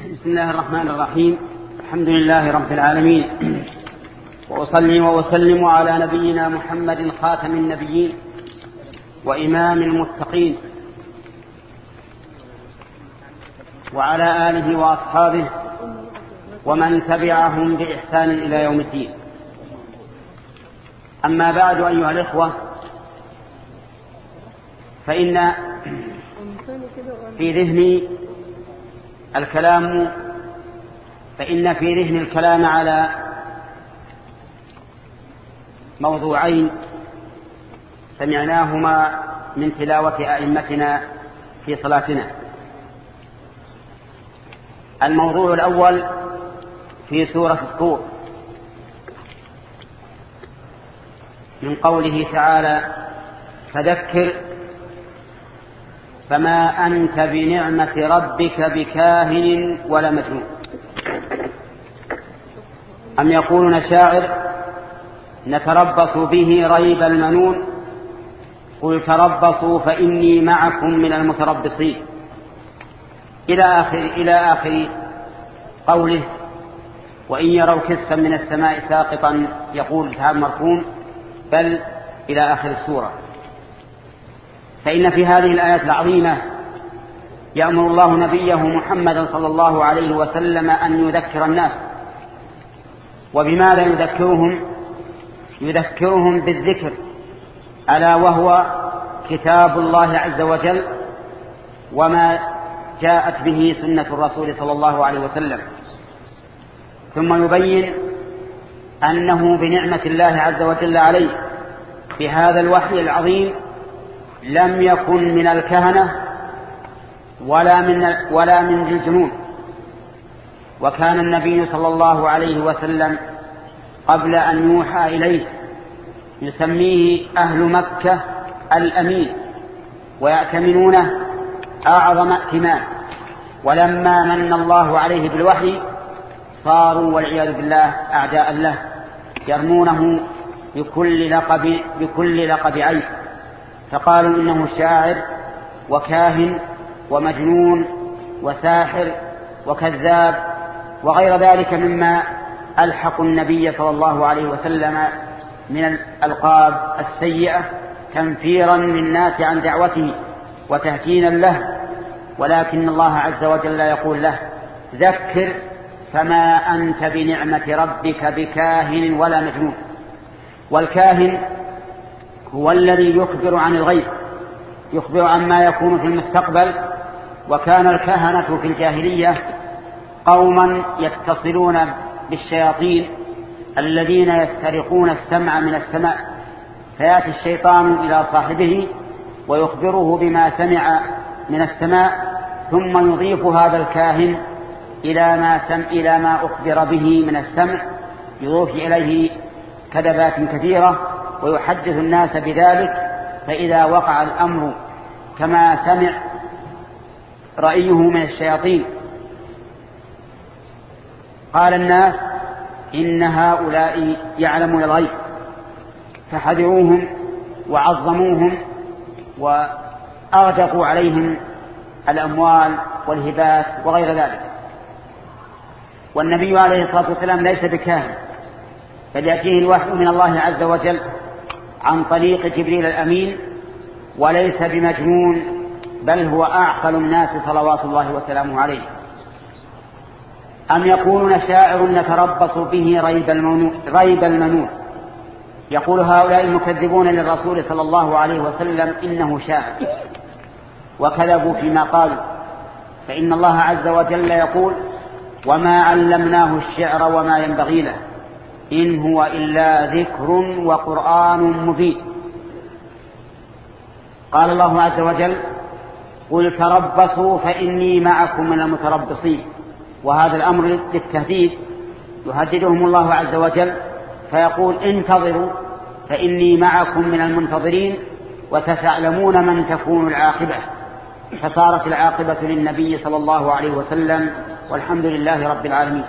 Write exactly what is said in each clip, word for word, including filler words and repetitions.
بسم الله الرحمن الرحيم. الحمد لله رب العالمين، وأصلي وأسلم على نبينا محمد خاتم النبيين وإمام المتقين، وعلى آله وأصحابه ومن تبعهم بإحسان إلى يوم الدين. أما بعد، أيها الإخوة، فإن في ذهني الكلام فإن في ذهن الكلام على موضوعين سمعناهما من تلاوة أئمتنا في صلاتنا. الموضوع الأول في سورة الطور، من قوله تعالى: فذكر فما أنت بنعمة ربك بكاهن ولا مجنون. أم يقولون شاعر نتربص به ريب المنون، قل تربصوا فإني معكم من المتربصين، إلى آخر, إلى آخر قوله: وإن يروا كسفا من السماء ساقطا يقول سحاب مركوم، بل إلى آخر السورة. فإن في هذه الآيات العظيمة يأمر الله نبيه محمدا صلى الله عليه وسلم أن يذكر الناس. وبماذا يذكرهم؟ يذكرهم بالذكر، ألا وهو كتاب الله عز وجل وما جاءت به سنة الرسول صلى الله عليه وسلم، ثم يبين أنه بنعمة الله عز وجل عليه بهذا الوحي العظيم لم يكن من الكهنة ولا من ولا من الجنون. وكان النبي صلى الله عليه وسلم قبل أن يوحى إليه يسميه أهل مكة الأمين، ويأتمنونه أعظم ائتمان. ولما من الله عليه بالوحي صاروا والعياذ بالله أعداء له، يرمونه بكل لقب بكل لقب عيب، فقالوا إنه شاعر وكاهن ومجنون وساحر وكذاب وغير ذلك مما ألحق النبي صلى الله عليه وسلم من الألقاب السيئة تنفيرا للناس عن دعوته وتهكينا له. ولكن الله عز وجل يقول له: ذكر فما أنت بنعمة ربك بكاهن ولا مجنون. والكاهن هو الذي يخبر عن الغيب، يخبر عما يكون في المستقبل. وكان الكهنة في الجاهلية قوما يتصلون بالشياطين الذين يسترقون السمع من السماء، فيأتي الشيطان إلى صاحبه ويخبره بما سمع من السماء، ثم يضيف هذا الكاهن إلى ما, سم إلى ما أخبر به من السمع، يضيف إليه كذبات كثيرة ويحدث الناس بذلك. فإذا وقع الأمر كما سمع رأيه من الشياطين قال الناس: إن هؤلاء يعلمون الغيب، فحذروهم وعظموهم وأغدقوا عليهم الأموال والهبات وغير ذلك. والنبي عليه الصلاة والسلام ليس بكاهن، بل يأتيه الوحي من الله عز وجل عن طريق جبريل الأمين، وليس بمجنون، بل هو أعقل الناس صلوات الله وسلامه عليه. أم يقولون شاعر نتربص به ريب المنون, ريب المنون. يقول هؤلاء المكذبون للرسول صلى الله عليه وسلم إنه شاعر، وكذبوا فيما قالوا. فإن الله عز وجل يقول: وما علمناه الشعر وما ينبغي له إن هو إلا ذكر وقرآن مبين. قال الله عز وجل: قل تربصوا فإني معكم من المتربصين. وهذا الأمر للتهديد، يهددهم الله عز وجل فيقول: انتظروا فإني معكم من المنتظرين، وستعلمون من تكون العاقبة. فصارت العاقبة للنبي صلى الله عليه وسلم، والحمد لله رب العالمين.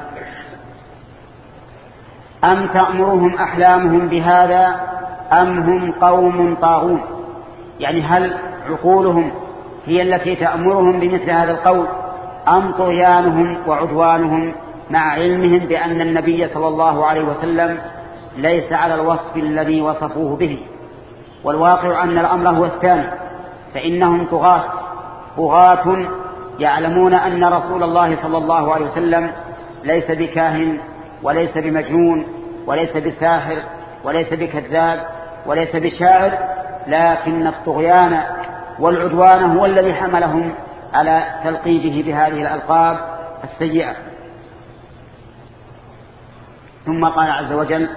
أم تأمرهم أحلامهم بهذا أم هم قوم طاغون؟ يعني هل عقولهم هي التي تأمرهم بمثل هذا القول، أم طغيانهم وعدوانهم مع علمهم بأن النبي صلى الله عليه وسلم ليس على الوصف الذي وصفوه به. والواقع أن الأمر هو الثاني، فإنهم طغاة طغاة يعلمون أن رسول الله صلى الله عليه وسلم ليس بكاهن وليس بمجنون وليس بساحر وليس بكذاب وليس بشاعر، لكن الطغيان والعدوان هو الذي حملهم على تلقيبه بهذه الألقاب السيئة. ثم قال عز وجل: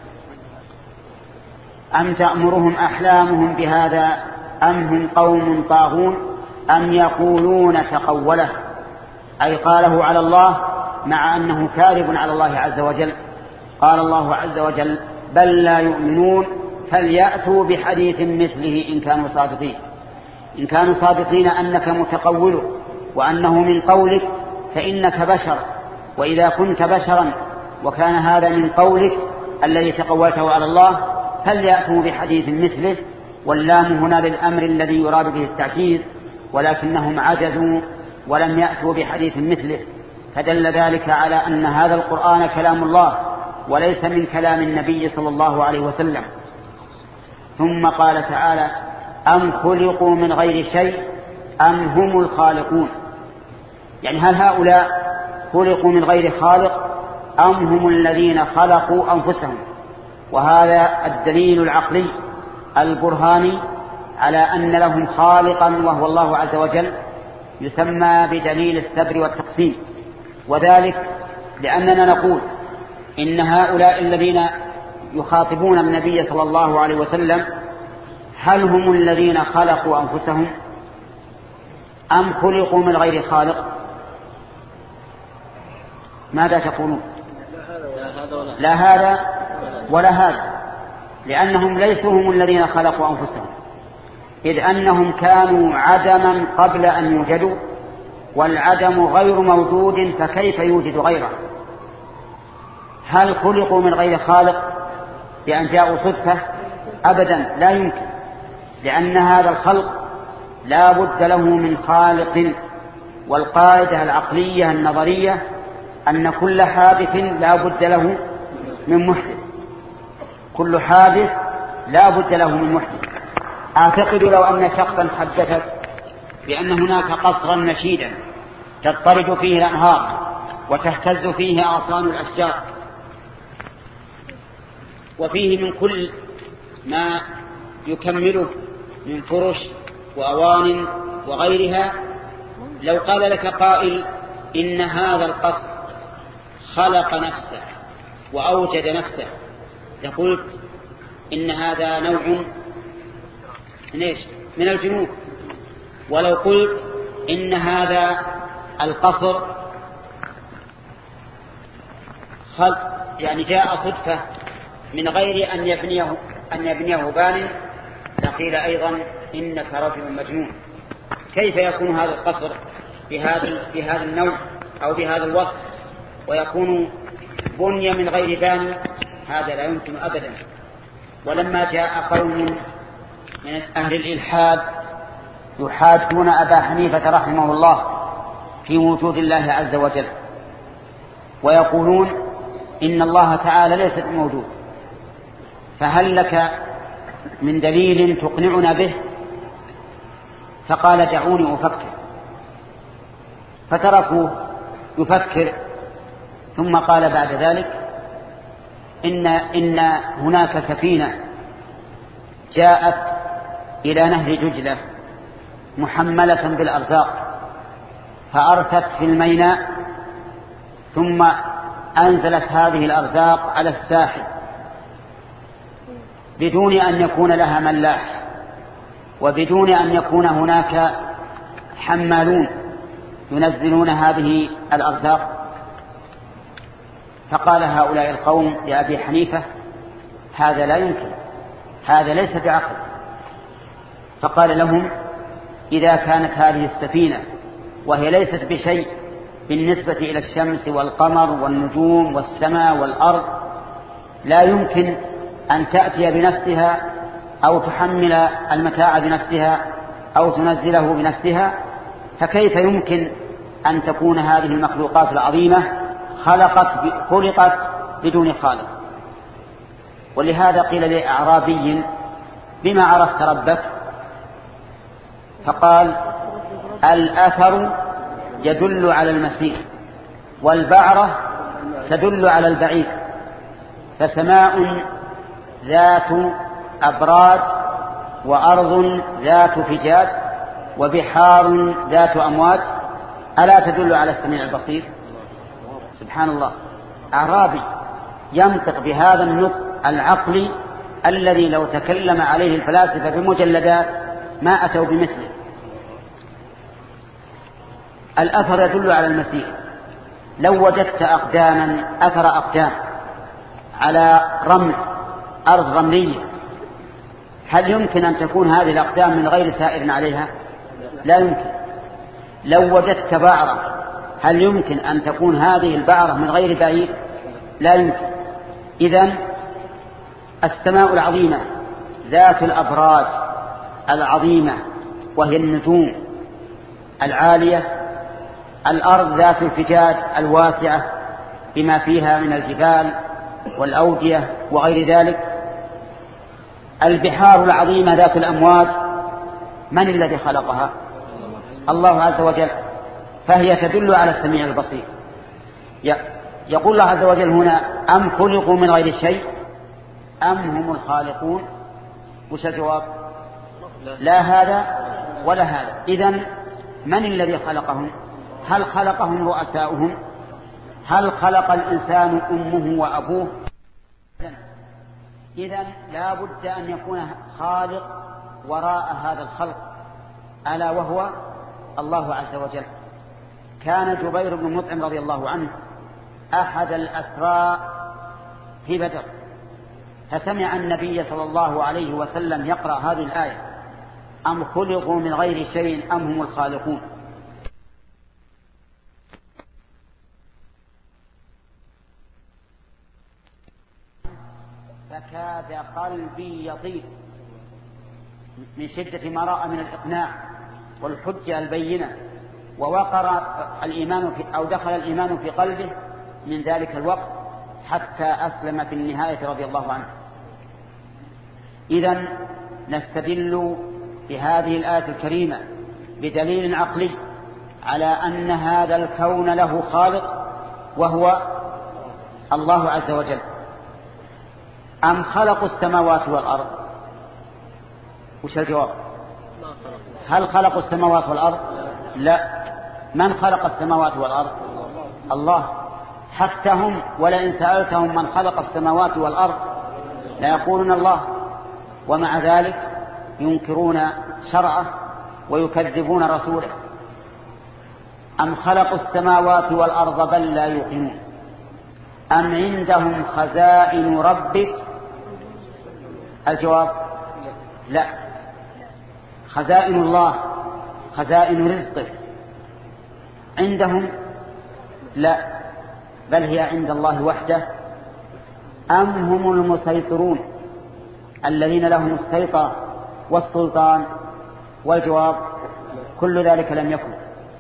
أم تأمرهم أحلامهم بهذا أم هم قوم طاغون أم يقولون تقوله، أي قاله على الله مع أنه كاذب على الله عز وجل. قال الله عز وجل: بل لا يؤمنون فليأتوا بحديث مثله إن كانوا صادقين. إن كانوا صادقين أنك متقول وأنه من قولك فإنك بشر، وإذا كنت بشرا وكان هذا من قولك الذي تقولته على الله فليأتوا بحديث مثله. واللام هنا للأمر الذي يراد به التعجيز، ولكنهم عجزوا ولم يأتوا بحديث مثله، فدل ذلك على أن هذا القرآن كلام الله وليس من كلام النبي صلى الله عليه وسلم. ثم قال تعالى: أم خلقوا من غير شيء أم هم الخالقون، يعني هل هؤلاء خلقوا من غير خالق أم هم الذين خلقوا أنفسهم؟ وهذا الدليل العقلي البرهاني على أن لهم خالقا وهو الله عز وجل، يسمى بدليل السبر والتقسيم. وذلك لأننا نقول إن هؤلاء الذين يخاطبون النبي صلى الله عليه وسلم هل هم الذين خلقوا أنفسهم أم خلقوا من غير خالق؟ ماذا تقولون؟ لا هذا ولا هذا، لأنهم ليسوا هم الذين خلقوا أنفسهم، إذ أنهم كانوا عدما قبل أن يوجدوا، والعدم غير موجود فكيف يوجد غيره؟ هل خلقوا من غير خالق بأن جاءوا صدفة؟ أبدا لا يمكن، لأن هذا الخلق لا بد له من خالق. والقاعدة العقلية النظرية أن كل حادث لا بد له من محدث، كل حادث لا بد له من محدث. أعتقد لو أن شخصا حدثت بأن هناك قصرا نشيدا تضطرد فيه الأنهار وتهتز فيه أغصان الأشجار وفيه من كل ما يكمله من فرش وأوان وغيرها، لو قال لك قائل إن هذا القصر خلق نفسه وأوجد نفسه لقلت إن هذا نوع من الجنون. ولو قلت إن هذا القصر خلق يعني جاء صدفة من غير أن يبنيه أن يبنيه بان لقيل أيضا إنك رجل مجنون. كيف يكون هذا القصر بهذا بهذا النوع أو بهذا الوصف ويكون بني من غير بان؟ هذا لا يمكن أبدا. ولما جاء قوم من أهل الإلحاد يحادون أبا حنيفة رحمه الله في وجود الله عز وجل ويقولون إن الله تعالى ليس موجود، فهل لك من دليل تقنعنا به؟ فقال دعوني أفكر، فتركوه يفكر، ثم قال بعد ذلك إن, إن هناك سفينة جاءت إلى نهر دجلة محملة بالأرزاق فأرست في الميناء ثم أنزلت هذه الأرزاق على الساحل بدون أن يكون لها ملاح وبدون أن يكون هناك حمالون ينزلون هذه الأرزاق. فقال هؤلاء القوم لأبي حنيفة هذا لا يمكن، هذا ليس بعقل. فقال لهم إذا كانت هذه السفينة وهي ليست بشيء بالنسبة إلى الشمس والقمر والنجوم والسماء والأرض لا يمكن أن تأتي بنفسها أو تحمل المتاع بنفسها أو تنزله بنفسها، فكيف يمكن أن تكون هذه المخلوقات العظيمة خلقت خلقت بدون خالق. ولهذا قيل لأعرابي: بما عرفت ربك؟ فقال: الأثر يدل على المسير، والبعرة تدل على البعيد، فسماء ذات أبراج، وأرض ذات فجاج، وبحار ذات أمواج، ألا تدل على السميع البصير؟ سبحان الله، أعرابي ينطق بهذا النطق العقلي الذي لو تكلم عليه الفلاسفة بمجلدات ما أتوا بمثله. الأثر يدل على المسير. لو وجدت أقداما أثر أقدام على رمل أرض رملية، هل يمكن أن تكون هذه الأقدام من غير سائر عليها؟ لا يمكن. لو وجدت بعرة، هل يمكن أن تكون هذه البعرة من غير بعير؟ لا يمكن. إذن السماء العظيمة ذات الأبراج العظيمة وهي النجوم العالية، الأرض ذات الفجاج الواسعة بما فيها من الجبال والأودية وغير ذلك، البحار العظيمة ذات الأمواج، من الذي خلقها؟ الله عز وجل، فهي تدل على السميع البصير. يقول الله عز وجل هنا: أم خلقوا من غير شيء أم هم الخالقون؟ وش الجواب؟ لا هذا ولا هذا. إذن من الذي خلقهم؟ هل خلقهم رؤساؤهم؟ هل خلق الإنسان أمه وأبوه؟ إذن لا بد أن يكون خالق وراء هذا الخلق، ألا وهو الله عز وجل. كان جبير بن مطعم رضي الله عنه أحد الأسراء في بدر، فسمع النبي صلى الله عليه وسلم يقرأ هذه الآية: أم خلقوا من غير شيء أم هم الخالقون. فكاد قلبي يطير من شدة ما رأى من الإقناع والحجة البينة، ووقر الإيمان في أو دخل الإيمان في قلبه من ذلك الوقت حتى أسلم في النهاية رضي الله عنه. إذن نستدل بهذه الآية الكريمة بدليل عقلي على أن هذا الكون له خالق وهو الله عز وجل. أم خلقوا السماوات والأرض؟ وش الجواب؟ هل خلقوا السماوات والأرض؟ لا. من خلق السماوات والأرض؟ الله. حتى هم ولئن سألتهم من خلق السماوات والأرض لا يقولون الله، ومع ذلك ينكرون شرعه ويكذبون رسوله. أم خلقوا السماوات والأرض بل لا يوقنون أم عندهم خزائن ربك؟ الجواب: لا. خزائن الله، خزائن رزقه عندهم؟ لا، بل هي عند الله وحده. أم هم المسيطرون الذين لهم السيطرة والسلطان؟ والجواب: كل ذلك لم يكن.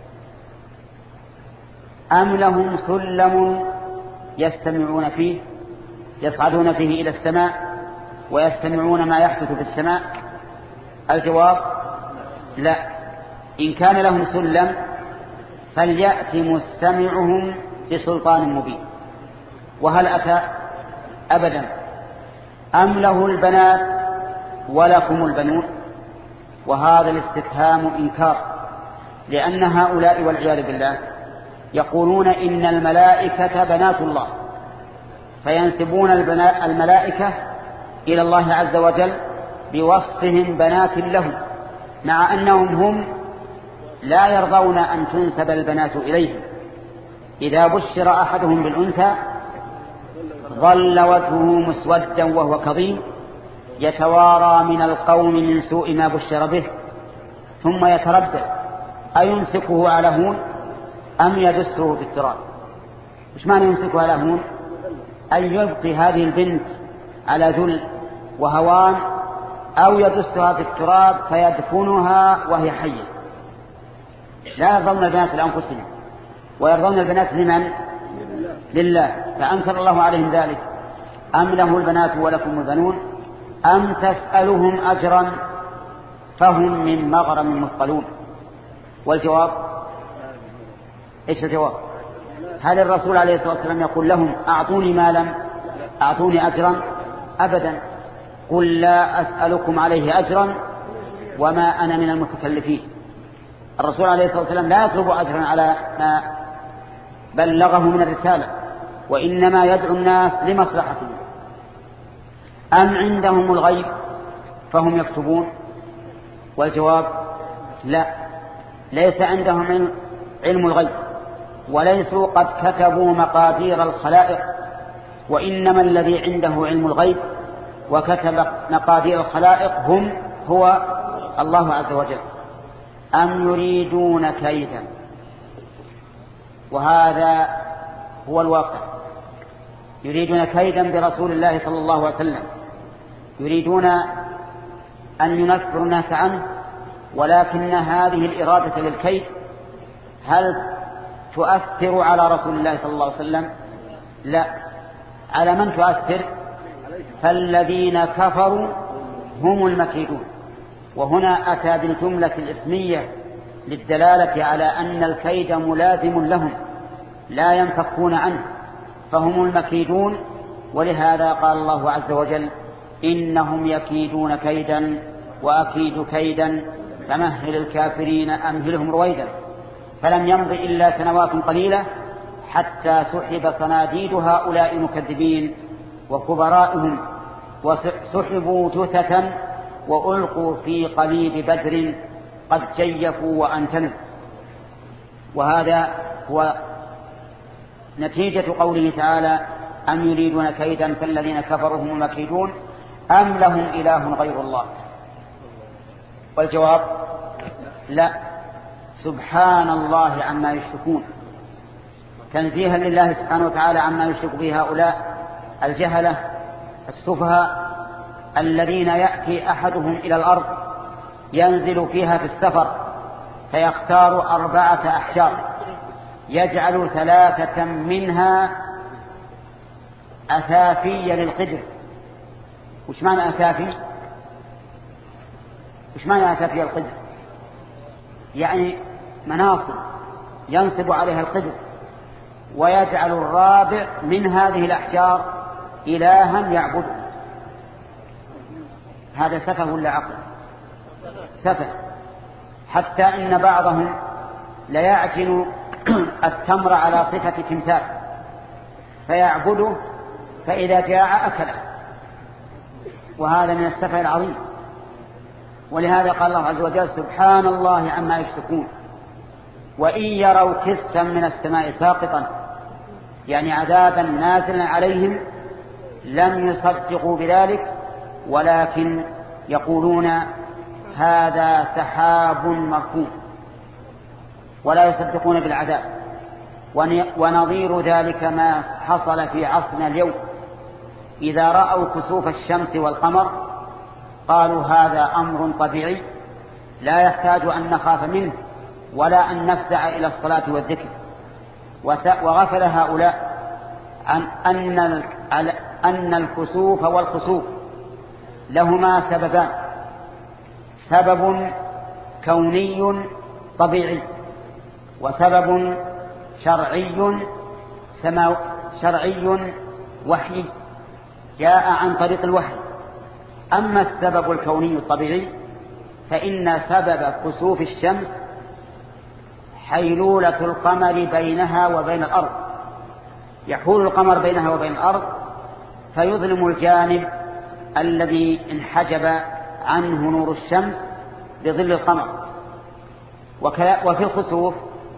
أم لهم سلم يستمعون فيه، يصعدون فيه إلى السماء ويستمعون ما يحدث في السماء؟ الجواب: لا. إن كان لهم سلم فليأت مستمعهم بسلطان مبين. وهل أتى؟ أبدا. أم له البنات ولكم البنون؟ وهذا الاستفهام إنكار، لأن هؤلاء والعياذ بالله يقولون إن الملائكة بنات الله، فينسبون الملائكة إلى الله عز وجل بوصفهم بنات له، مع أنهم هم لا يرضون أن تنسب البنات إليهم. إذا بشر أحدهم بالأنثى ظل وجهه مسودا وهو كظيم يتوارى من القوم من سوء ما بشر به، ثم يتردد أيمسكه على هون أم يدسه في التراب. مش معنى يمسكه على هون؟ أن يبقي هذه البنت على ذل وهوان، أو يدسها في التراب فيدفنها وهي حية. لا يظلم البنات لأنفسهم، ويرضون البنات لمن؟ لله، فأنكر الله عليهم ذلك. أم له البنات ولكم البنون أم تسألهم أجرا فهم من مغرم مثقلون. والجواب إيش الجواب؟ هل الرسول عليه الصلاة والسلام يقول لهم أعطوني مالا أعطوني أجرا؟ أبدا. قل لا أسألكم عليه أجرا وما أنا من المتكلفين. الرسول عليه الصلاة والسلام لا يطلب أجرا على ما بلغه من الرسالة، وإنما يدعو الناس لمصلحتهم. أم عندهم الغيب فهم يكتبون؟ والجواب لا، ليس عندهم علم الغيب، وليسوا قد كتبوا مقادير الخلائق، وإنما الذي عنده علم الغيب وكتب مقادير الخلائق هم هو الله عز وجل. أم يريدون كيدا؟ وهذا هو الواقع، يريدون كيدا برسول الله صلى الله عليه وسلم، يريدون أن ينفروا الناس عنه، ولكن هذه الإرادة للكيد هل تؤثر على رسول الله صلى الله عليه وسلم؟ لا. على من تؤثر؟ فالذين كفروا هم المكيدون. وهنا أتى بالجملة الاسمية للدلالة على أن الكيد ملازم لهم لا ينفكون عنه، فهم المكيدون. ولهذا قال الله عز وجل إنهم يكيدون كيدا وأكيد كيدا فمهل الكافرين أمهلهم رويدا. فلم يمض إلا سنوات قليلة حتى سحب صناديد هؤلاء المكذبين وكبرائهم، وسحبوا جثة وألقوا في قليب بدر قد جيفوا وأنتنوا. وهذا هو نتيجة قوله تعالى أم يريدون كيدا فالذين كفروا هم المكيدون أم لهم إله غير الله؟ والجواب لا، سبحان الله عما يشركون، تنزيها لله سبحانه وتعالى عما يشرك به هؤلاء الجهلة السفهاء الذين يأتي أحدهم إلى الأرض ينزل فيها في السفر فيختار أربعة أحجار يجعل ثلاثة منها أثافي للقدر. وش معنى أثافي؟ وش معنى أثافي القدر؟ يعني مناصب ينصب عليها القدر، ويجعل الرابع من هذه الأحجار إلها يعبده. هذا سفه ولا عقل؟ سفه. حتى إن بعضهم ليعجن التمر على صفة تمثال فيعبده، فإذا جاع أكله، وهذا من السفه العظيم. ولهذا قال الله عز وجل سبحان الله عما يشركون. وإن يروا كسفا من السماء ساقطا، يعني عذابا نازلا عليهم، لم يصدقوا بذلك، ولكن يقولون هذا سحاب مركوم، ولا يصدقون بالعذاب. ونظير ذلك ما حصل في عصرنا اليوم، إذا رأوا كسوف الشمس والقمر قالوا هذا أمر طبيعي لا يحتاج أن نخاف منه ولا أن نفزع إلى الصلاة والذكر. وغفل هؤلاء عن أن أن الكسوف والخسوف لهما سببان: سبب كوني طبيعي، وسبب شرعي سماوي شرعي وحي جاء عن طريق الوحي. أما السبب الكوني الطبيعي فإن سبب كسوف الشمس حيلولة القمر بينها وبين الأرض، يحول القمر بينها وبين الأرض فيظلم الجانب الذي انحجب عنه نور الشمس بظل القمر. وفي الخسوف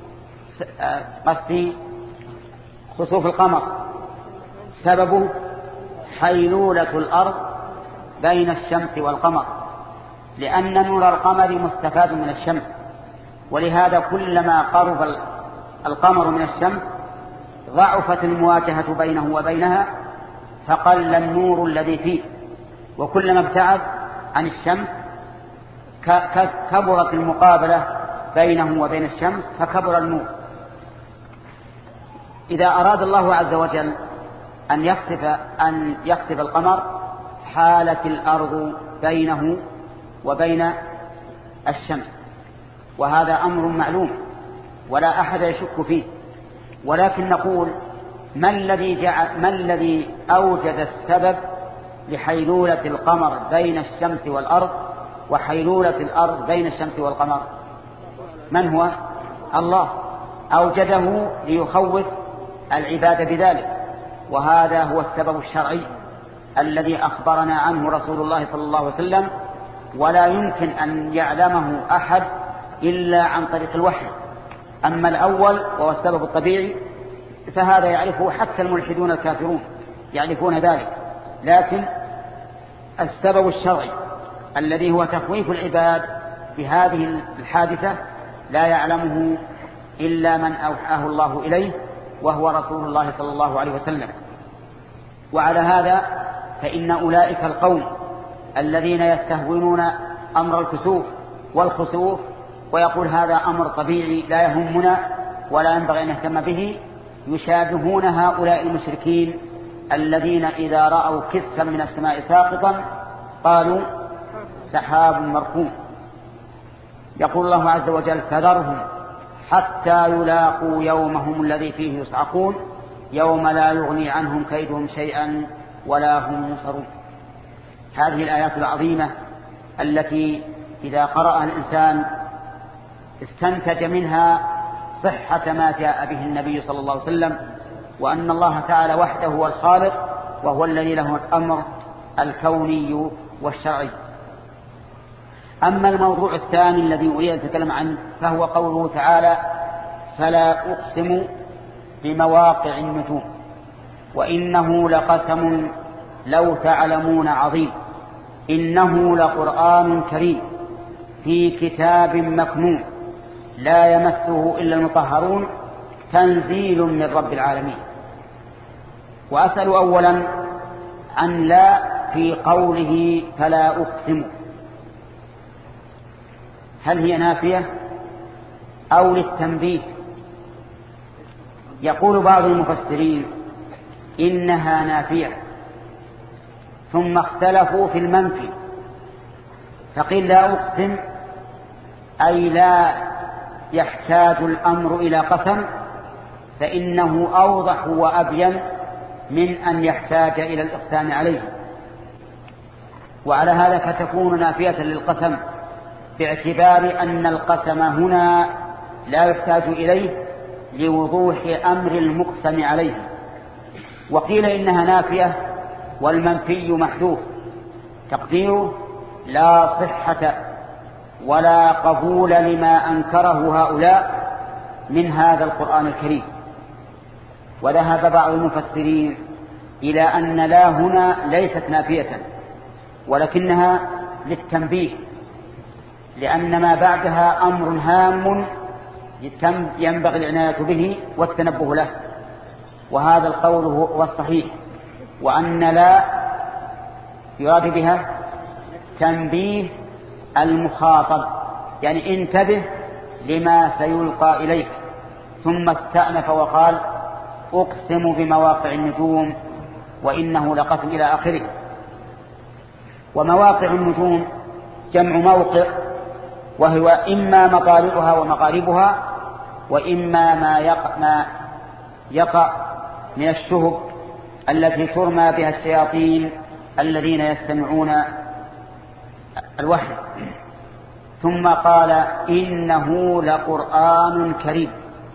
قصدي خسوف القمر سببه حيلولة الأرض بين الشمس والقمر، لأن نور القمر مستفاد من الشمس، ولهذا كلما قرب القمر من الشمس ضعفت المواجهة بينه وبينها فقل النور الذي فيه، وكلما ابتعد عن الشمس كبرت المقابلة بينه وبين الشمس فكبر النور. إذا أراد الله عز وجل أن يخسف, أن يخسف القمر حالت الأرض بينه وبين الشمس، وهذا أمر معلوم ولا أحد يشك فيه، ولكن نقول ما الذي جعل ما الذي أوجد السبب لحيلولة القمر بين الشمس والأرض وحيلولة الأرض بين الشمس والقمر؟ من هو؟ الله أوجده ليخوف العباد بذلك، وهذا هو السبب الشرعي الذي أخبرنا عنه رسول الله صلى الله عليه وسلم، ولا يمكن أن يعلمه أحد إلا عن طريق الوحي. أما الأول وهو السبب الطبيعي فهذا يعرفه حتى الملحدون الكافرون يعرفون ذلك، لكن السبب الشرعي الذي هو تخويف العباد بهذه الحادثة لا يعلمه إلا من أوحاه الله إليه وهو رسول الله صلى الله عليه وسلم. وعلى هذا فإن أولئك القوم الذين يستهونون أمر الكسوف والخسوف ويقول هذا أمر طبيعي لا يهمنا ولا ينبغي أن نهتم به، يشابهون هؤلاء المشركين الذين إذا رأوا كسفا من السماء ساقطا قالوا سحاب مركوم. يقول الله عز وجل فذرهم حتى يلاقوا يومهم الذي فيه يصعقون يوم لا يغني عنهم كيدهم شيئا ولا هم ينصرون. هذه الآيات العظيمة التي إذا قرأها الإنسان استنتج منها صحة ما جاء به النبي صلى الله عليه وسلم، وأن الله تعالى وحده هو الخالق وهو الذي له الأمر الكوني والشرعي. أما الموضوع الثاني الذي أريد أن أتكلم عنه فهو قوله تعالى فلا أقسم بمواقع النجوم وإنه لقسم لو تعلمون عظيم إنه لقرآن كريم في كتاب مكنون لا يمسه إلا المطهرون تنزيل من رب العالمين. وأسأل أولا عن لا في قوله فلا أقسم، هل هي نافية أو للتنبيه؟ يقول بعض المفسرين إنها نافية، ثم اختلفوا في المنفي فقيل لا أقسم أي لا يحتاج الأمر إلى قسم، فإنه أوضح وأبين من أن يحتاج إلى الإقسام عليه، وعلى هذا فتكون نافية للقسم باعتبار أن القسم هنا لا يحتاج إليه لوضوح أمر المقسم عليه. وقيل إنها نافية والمنفي محذوف تقديره لا صحة ولا قبول لما أنكره هؤلاء من هذا القرآن الكريم. وذهب بعض المفسرين إلى أن لا هنا ليست نافية ولكنها للتنبيه، لأن ما بعدها أمر هام ينبغي العناية به والتنبه له، وهذا القول هو الصحيح، وأن لا يراد بها تنبيه المخاطب، يعني انتبه لما سيلقى إليك. ثم استأنف وقال أقسم بمواقع النجوم وإنه لقسم إلى آخره. ومواقع النجوم جمع موقع، وهو إما مطالعها ومغاربها وإما ما يقع, ما يقع من الشهب التي ترمى بها الشياطين الذين يستمعون الوحي. ثم قال إنه لقرآن كريم،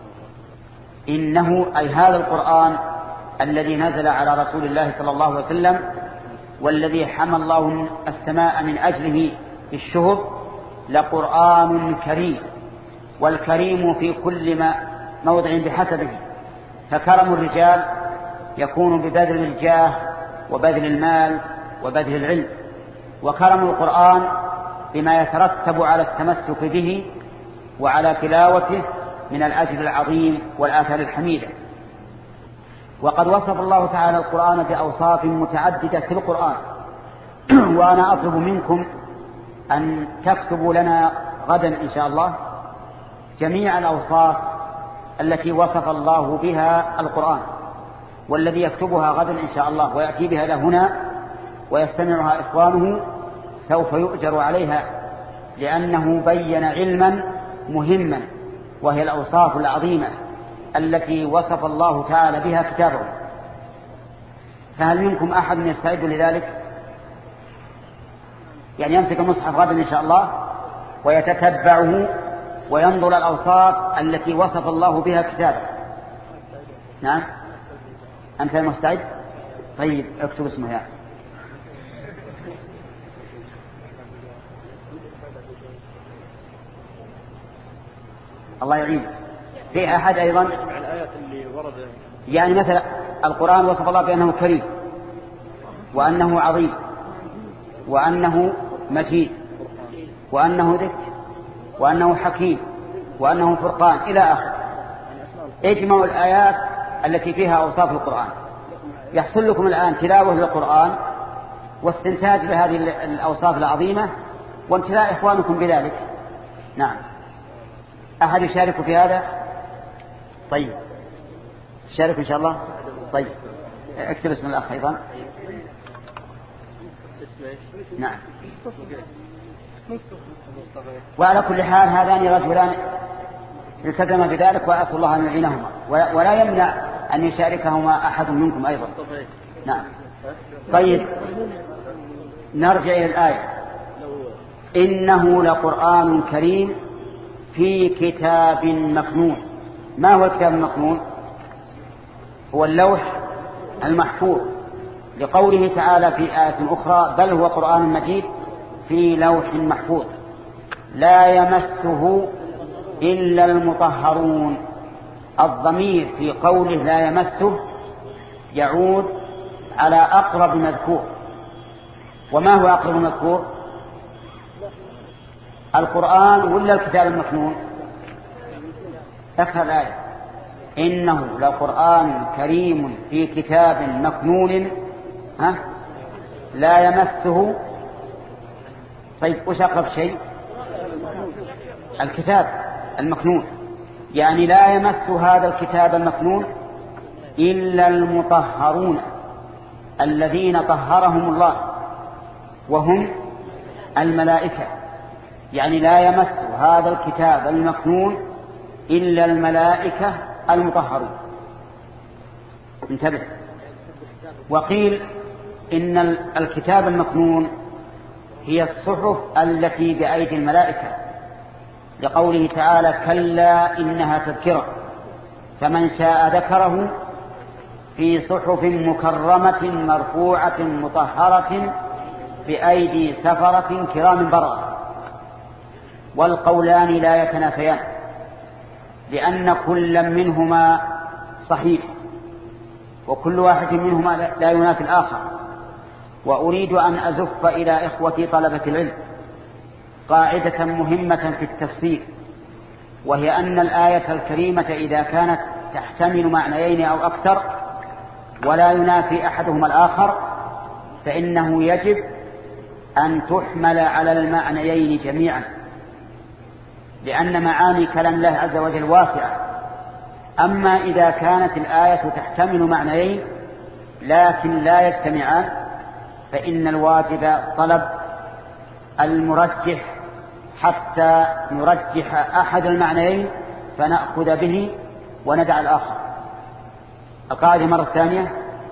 إنه أي هذا القرآن الذي نزل على رسول الله صلى الله عليه وسلم والذي حمى الله السماء من أجله الشهب لقرآن كريم. والكريم في كل ما موضع بحسبه، فكرم الرجال يكون ببذل الجاه وبذل المال وبذل العلم، وكرم القرآن بما يترتب على التمسك به وعلى تلاوته من الأجر العظيم والآثار الحميدة. وقد وصف الله تعالى القرآن بأوصاف متعددة في القرآن، وأنا أطلب منكم أن تكتبوا لنا غدا إن شاء الله جميع الأوصاف التي وصف الله بها القرآن، والذي يكتبها غدا إن شاء الله ويأتي بها هنا ويستمعها إخوانه سوف يؤجر عليها، لأنه بين علما مهما، وهي الأوصاف العظيمة التي وصف الله تعالى بها كتابه. فهل منكم أحد يستعد لذلك؟ يعني يمسك المصحف غدا إن شاء الله ويتتبعه وينظر الأوصاف التي وصف الله بها كتابه. نعم، أنت المستعد؟ طيب اكتب اسمه يعني. الله يعين. في أحد أيضا يعني مثلا القرآن وصف الله بأنه كريم وأنه عظيم وأنه مجيد وأنه ذكر وأنه حكيم وأنه فرقان إلى آخر. اجمعوا الآيات التي فيها أوصاف القرآن. يحصل لكم الآن تلاوة للقرآن واستنتاج لهذه الأوصاف العظيمة وامتلاء إخوانكم بذلك. نعم، أحد يشارك في هذا؟ طيب تشارك إن شاء الله. طيب اكتب اسم الأخ أيضا. نعم. وعلى كل حال هذان رجلان التزم بذلك وأسأل الله أن يعينهما، ولا يمنع أن يشاركهما أحد منكم أيضا. نعم. طيب نرجع إلى الآية. إنه لقرآن كريم في كتاب مكنون. ما هو الكتاب المكنون؟ هو اللوح المحفوظ، لقوله تعالى في آية أخرى بل هو قرآن مجيد في لوح محفوظ لا يمسه إلا المطهرون. الضمير في قوله لا يمسه يعود على أقرب مذكور. وما هو أقرب مذكور؟ القرآن ولا الكتاب المكنون؟ اقرأ الآية. إنه لقرآن كريم في كتاب مكنون ها لا يمسه. طيب وش أقرب شيء؟ الكتاب المكنون، يعني لا يمس هذا الكتاب المكنون إلا المطهرون الذين طهرهم الله وهم الملائكة. يعني لا يمس هذا الكتاب المكنون إلا الملائكة المطهرون. انتبه. وقيل إن الكتاب المكنون هي الصحف التي بأيدي الملائكة، لقوله تعالى كلا إنها تذكرة فمن شاء ذكره في صحف مكرمة مرفوعة مطهرة بأيدي سفرة كرام بررة. والقولان لا يتنافيان لأن كل منهما صحيح وكل واحد منهما لا ينافي الآخر. وأريد أن أزف إلى إخوتي طلبة العلم قاعدة مهمة في التفسير، وهي أن الآية الكريمة إذا كانت تحتمل معنيين أو أكثر ولا ينافي أحدهما الآخر فإنه يجب أن تحمل على المعنيين جميعا، لأن معاني كلام الله عز وجل واسعة. أما إذا كانت الآية تحتمل معنيين لكن لا يجتمعان فإن الواجب طلب المرجح حتى نرجح أحد المعنيين فنأخذ به وندع الآخر. القاعدة مرة ثانية: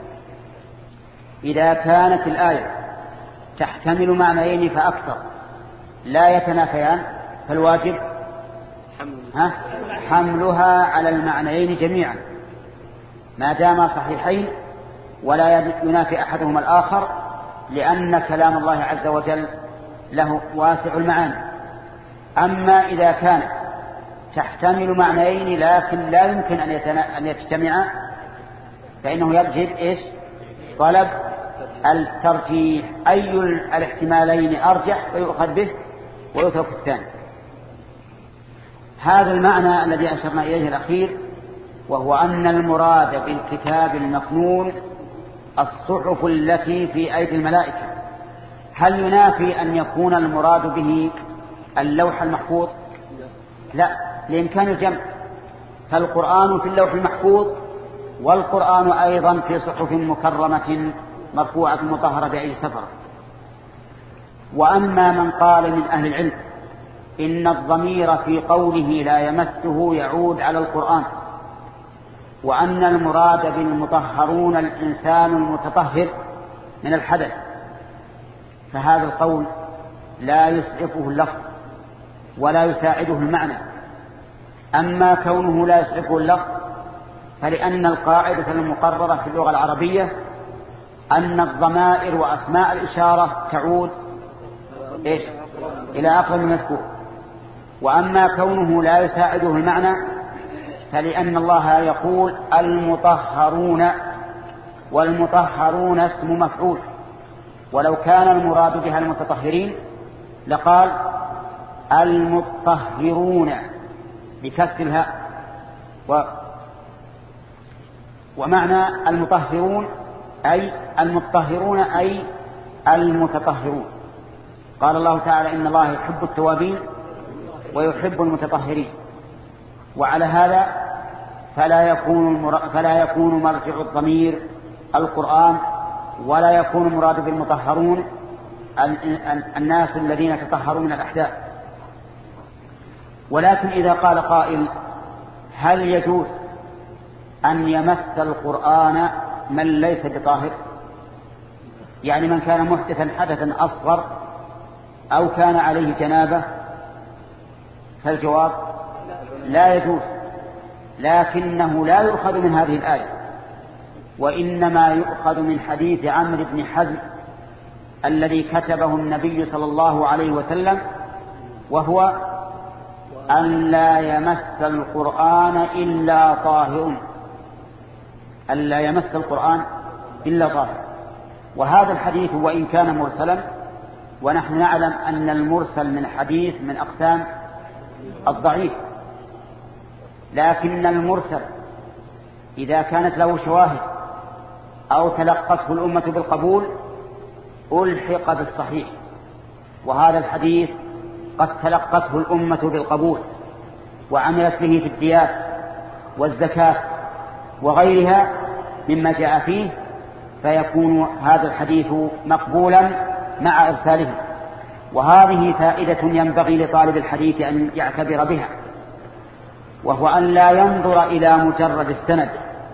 إذا كانت الآية تحتمل معنيين فأكثر لا يتنافيان فالواجب ها حملها على المعنيين جميعا ما دام صحيحين ولا ينافي أحدهما الآخر، لأن كلام الله عز وجل له واسع المعاني. أما إذا كانت تحتمل معنيين لكن لا يمكن أن يجتمعا فإنه يجب إيش؟ طلب الترجيح، أي الاحتمالين أرجح فيؤخذ به ويترك الثاني. هذا المعنى الذي أشرنا إليه الأخير، وهو أن المراد بالكتاب المكنون الصحف التي في أيدي الملائكة. هل ينافي أن يكون المراد به اللوح المحفوظ؟ لا، لإمكان الجمع. فالقرآن في اللوح المحفوظ، والقرآن أيضا في صحف مكرمة مرفوعة مطهرة بأي سفر. وأما من قال من أهل العلم إن الضمير في قوله لا يمسه يعود على القرآن، وأن المراد بالمطهرون الإنسان المتطهر من الحدث، فهذا القول لا يسعفه اللفظ ولا يساعده المعنى. أما كونه لا يسعفه اللفظ فلأن القاعدة المقررة في اللغة العربية أن الضمائر وأسماء الإشارة تعود إيش؟ إلى أقرب المذكور. وأما كونه لا يساعده المعنى فلأن الله يقول المطهرون، والمطهرون اسم مفعول، ولو كان المراد بها المتطهرين لقال المطهرون بكسر الهاء. و ومعنى المطهرون أي المطهرون أي المتطهرون. قال الله تعالى إن الله يحب التوابين ويحب المتطهرين. وعلى هذا فلا يكون فلا يكون مرجع الضمير القرآن، ولا يكون مراد بالمطهرون الناس الذين تطهروا من الأحداث. ولكن إذا قال قائل هل يجوز أن يمس القرآن من ليس بطاهر، يعني من كان محدثا حدثا أصغر أو كان عليه جنابة؟ فالجواب لا يجوز، لكنه لا يؤخذ من هذه الآية، وإنما يؤخذ من حديث عمرو بن حزم الذي كتبه النبي صلى الله عليه وسلم، وهو أن لا يمس القرآن إلا طاهر، أن لا يمس القرآن إلا طاهر. وهذا الحديث وإن كان مرسلا، ونحن نعلم أن المرسل من حديث من أقسام الضعيف، لكن المرسل إذا كانت له شواهد أو تلقته الأمة بالقبول ألحق بالصحيح، وهذا الحديث قد تلقته الأمة بالقبول وعملت به في الديات والزكاة وغيرها مما جاء فيه، فيكون هذا الحديث مقبولا مع إرساله. وهذه فائدة ينبغي لطالب الحديث أن يعتبر بها، وهو أن لا ينظر إلى مجرد السند،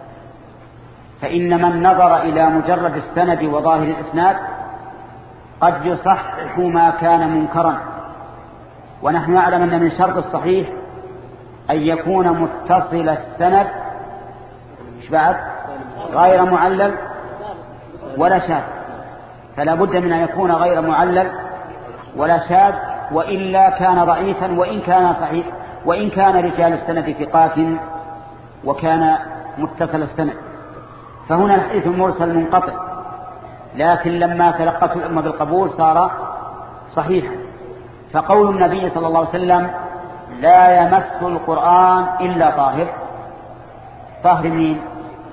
فإن من نظر إلى مجرد السند وظاهر الإسناد قد يصحح ما كان منكرا. ونحن نعلم أن من شرط الصحيح أن يكون متصل السند بعد غير معلل ولا شاذ، فلا بد من أن يكون غير معلل ولا شاذ، وإلا كان ضعيفا وإن كان صحيح، وإن كان رجال السند ثقات وكان متصل السند. فهنا الحديث المرسل منقطع، لكن لما تلقته الأمة بالقبول صار صحيحا. فقول النبي صلى الله عليه وسلم لا يمس القرآن إلا طاهر، طاهر مين؟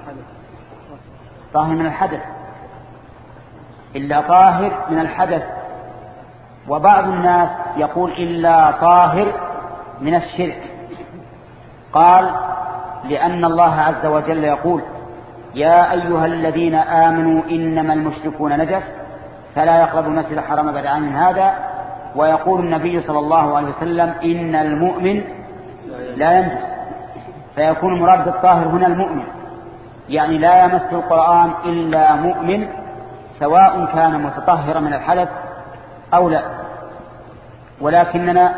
طاهر من الحدث، إلا طاهر من الحدث. وبعض الناس يقول إلا طاهر من الشرك. قال لأن الله عز وجل يقول يا أيها الذين آمنوا إنما المشركون نجس فلا يقربوا المسجد الحرام بعد عام هذا. ويقول النبي صلى الله عليه وسلم إن المؤمن لا ينجس، فيكون المراد بالطاهر هنا المؤمن، يعني لا يمس القرآن إلا مؤمن، سواء كان متطهرا من الحدث أو لا. ولكننا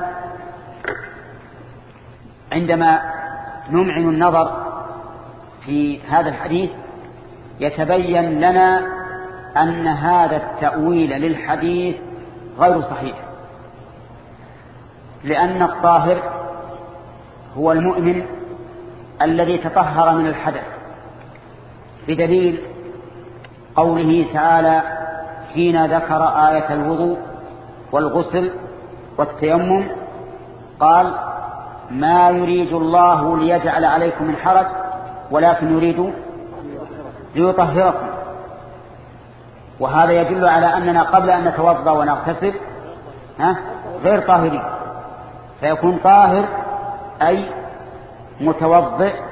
عندما نمعن النظر في هذا الحديث يتبين لنا أن هذا التأويل للحديث غير صحيح، لأن الطاهر هو المؤمن الذي تطهر من الحدث، بدليل قوله تعالى حين ذكر آية الوضوء والغسل والتيمم قال ما يريد الله ليجعل عليكم من حرج ولكن يريد ليطهركم. وهذا يدل على أننا قبل أن نتوضأ ونغتسل ها غير طاهرين، فيكون طاهر أي متوضئ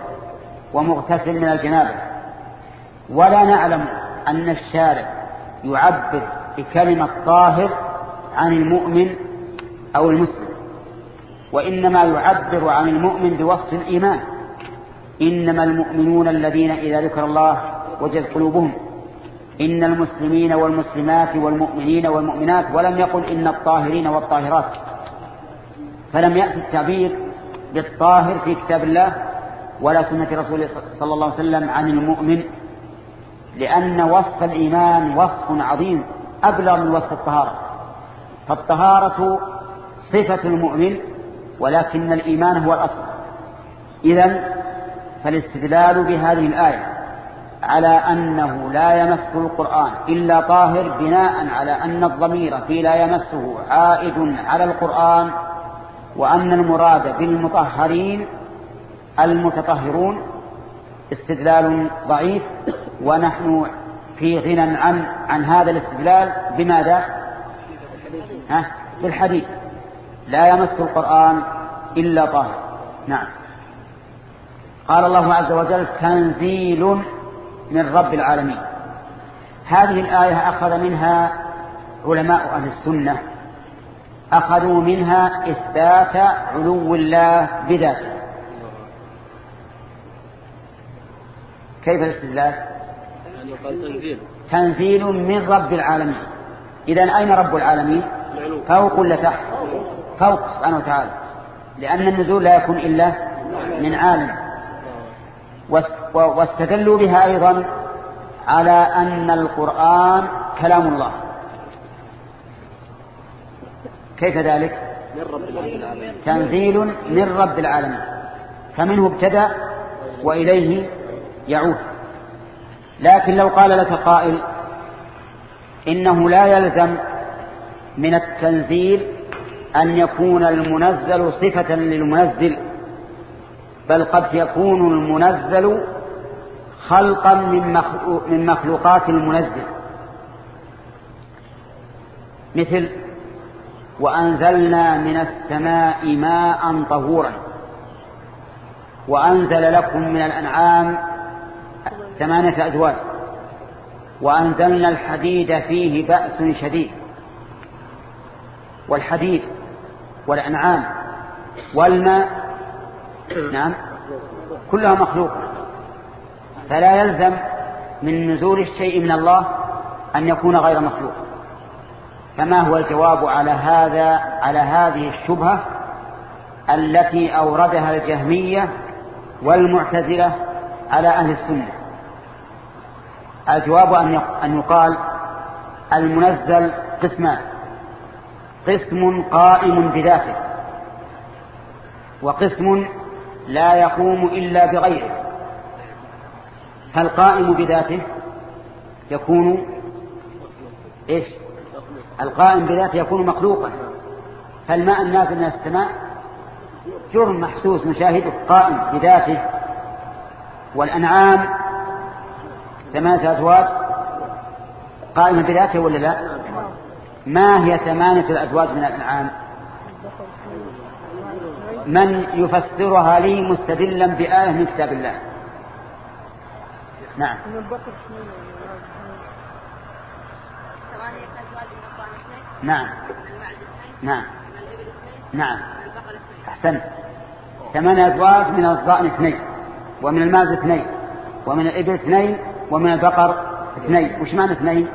ومغتسل من الجنابة. ولا نعلم أن الشارع يعبر بكلمة طاهر عن المؤمن أو المسلم، وإنما يعبر عن المؤمن بوصف الإيمان: إنما المؤمنون الذين إذا ذكر الله وجلت قلوبهم، إن المسلمين والمسلمات والمؤمنين والمؤمنات، ولم يقل إن الطاهرين والطاهرات. فلم يأتي التعبير بالطاهر في كتاب الله ولا سنة رسوله صلى الله عليه وسلم عن المؤمن، لأن وصف الإيمان وصف عظيم أبلغ من وصف الطهارة. فالطهارة صفة المؤمن، ولكن الإيمان هو الأصل. إذن فالاستدلال بهذه الآية على أنه لا يمس القرآن إلا طاهر بناء على أن الضمير في لا يمسه عائد على القرآن، وأن المراد بالمطهرين المتطهرون، استدلال ضعيف، ونحن في غنى عن عن هذا الاستدلال. بماذا؟ ها؟ بالحديث: لا يمس القرآن إلا طاهر. نعم. قال الله عز وجل: تنزيل من رب العالمين. هذه الآية أخذ منها علماء أهل السنة، أخذوا منها إثبات علو الله بذاته. كيف الاستدلال؟ تنزيل من رب العالمين. إذن أين رب العالمين؟ فوق ولا تحت؟ فوق سبحانه وتعالى، لأن النزول لا يكون إلا من عالم. واستدلوا بها أيضا على أن القرآن كلام الله. كيف ذلك؟ تنزيل من رب العالمين، فمنه ابتدأ وإليه يعود. لكن لو قال لك قائل إنه لا يلزم من التنزيل أن يكون المنزل صفة للمنزل، بل قد يكون المنزل خلقا من مخلوقات المنزل، مثل: وأنزلنا من السماء ماء طهورا، وأنزل لكم من الأنعام ثمانية أزواج، وأنزلنا الحديد فيه بأس شديد. والحديد والأنعام والماء نعم كلها مخلوقة، فلا يلزم من نزول الشيء من الله أن يكون غير مخلوق. فما هو الجواب على هذا على هذه الشبهة التي أوردها الجهمية والمعتزلة على أهل السنة؟ الجواب أن يقال: المنزل قسمان: قسم قائم بذاته، وقسم لا يقوم إلا بغيره. فالقائم بذاته يكون إيش؟ القائم بذاته يكون مخلوقا. فالماء النازل من السماء جرم محسوس نشاهده قائم بذاته. والأنعام ثمانية أزواج قائمة بذاته ولا لا؟ ما هي ثمانية الأزواج من الأنعام؟ من يفسرها لي مستدلا بآية من كتاب الله؟ نعم. نعم نعم نعم أحسنت. ثمانية أزواج من الضأن اثنين، ومن الماز اثنين، ومن الإبل اثنين، ومن البقر اثنين. وش معنى اثنين؟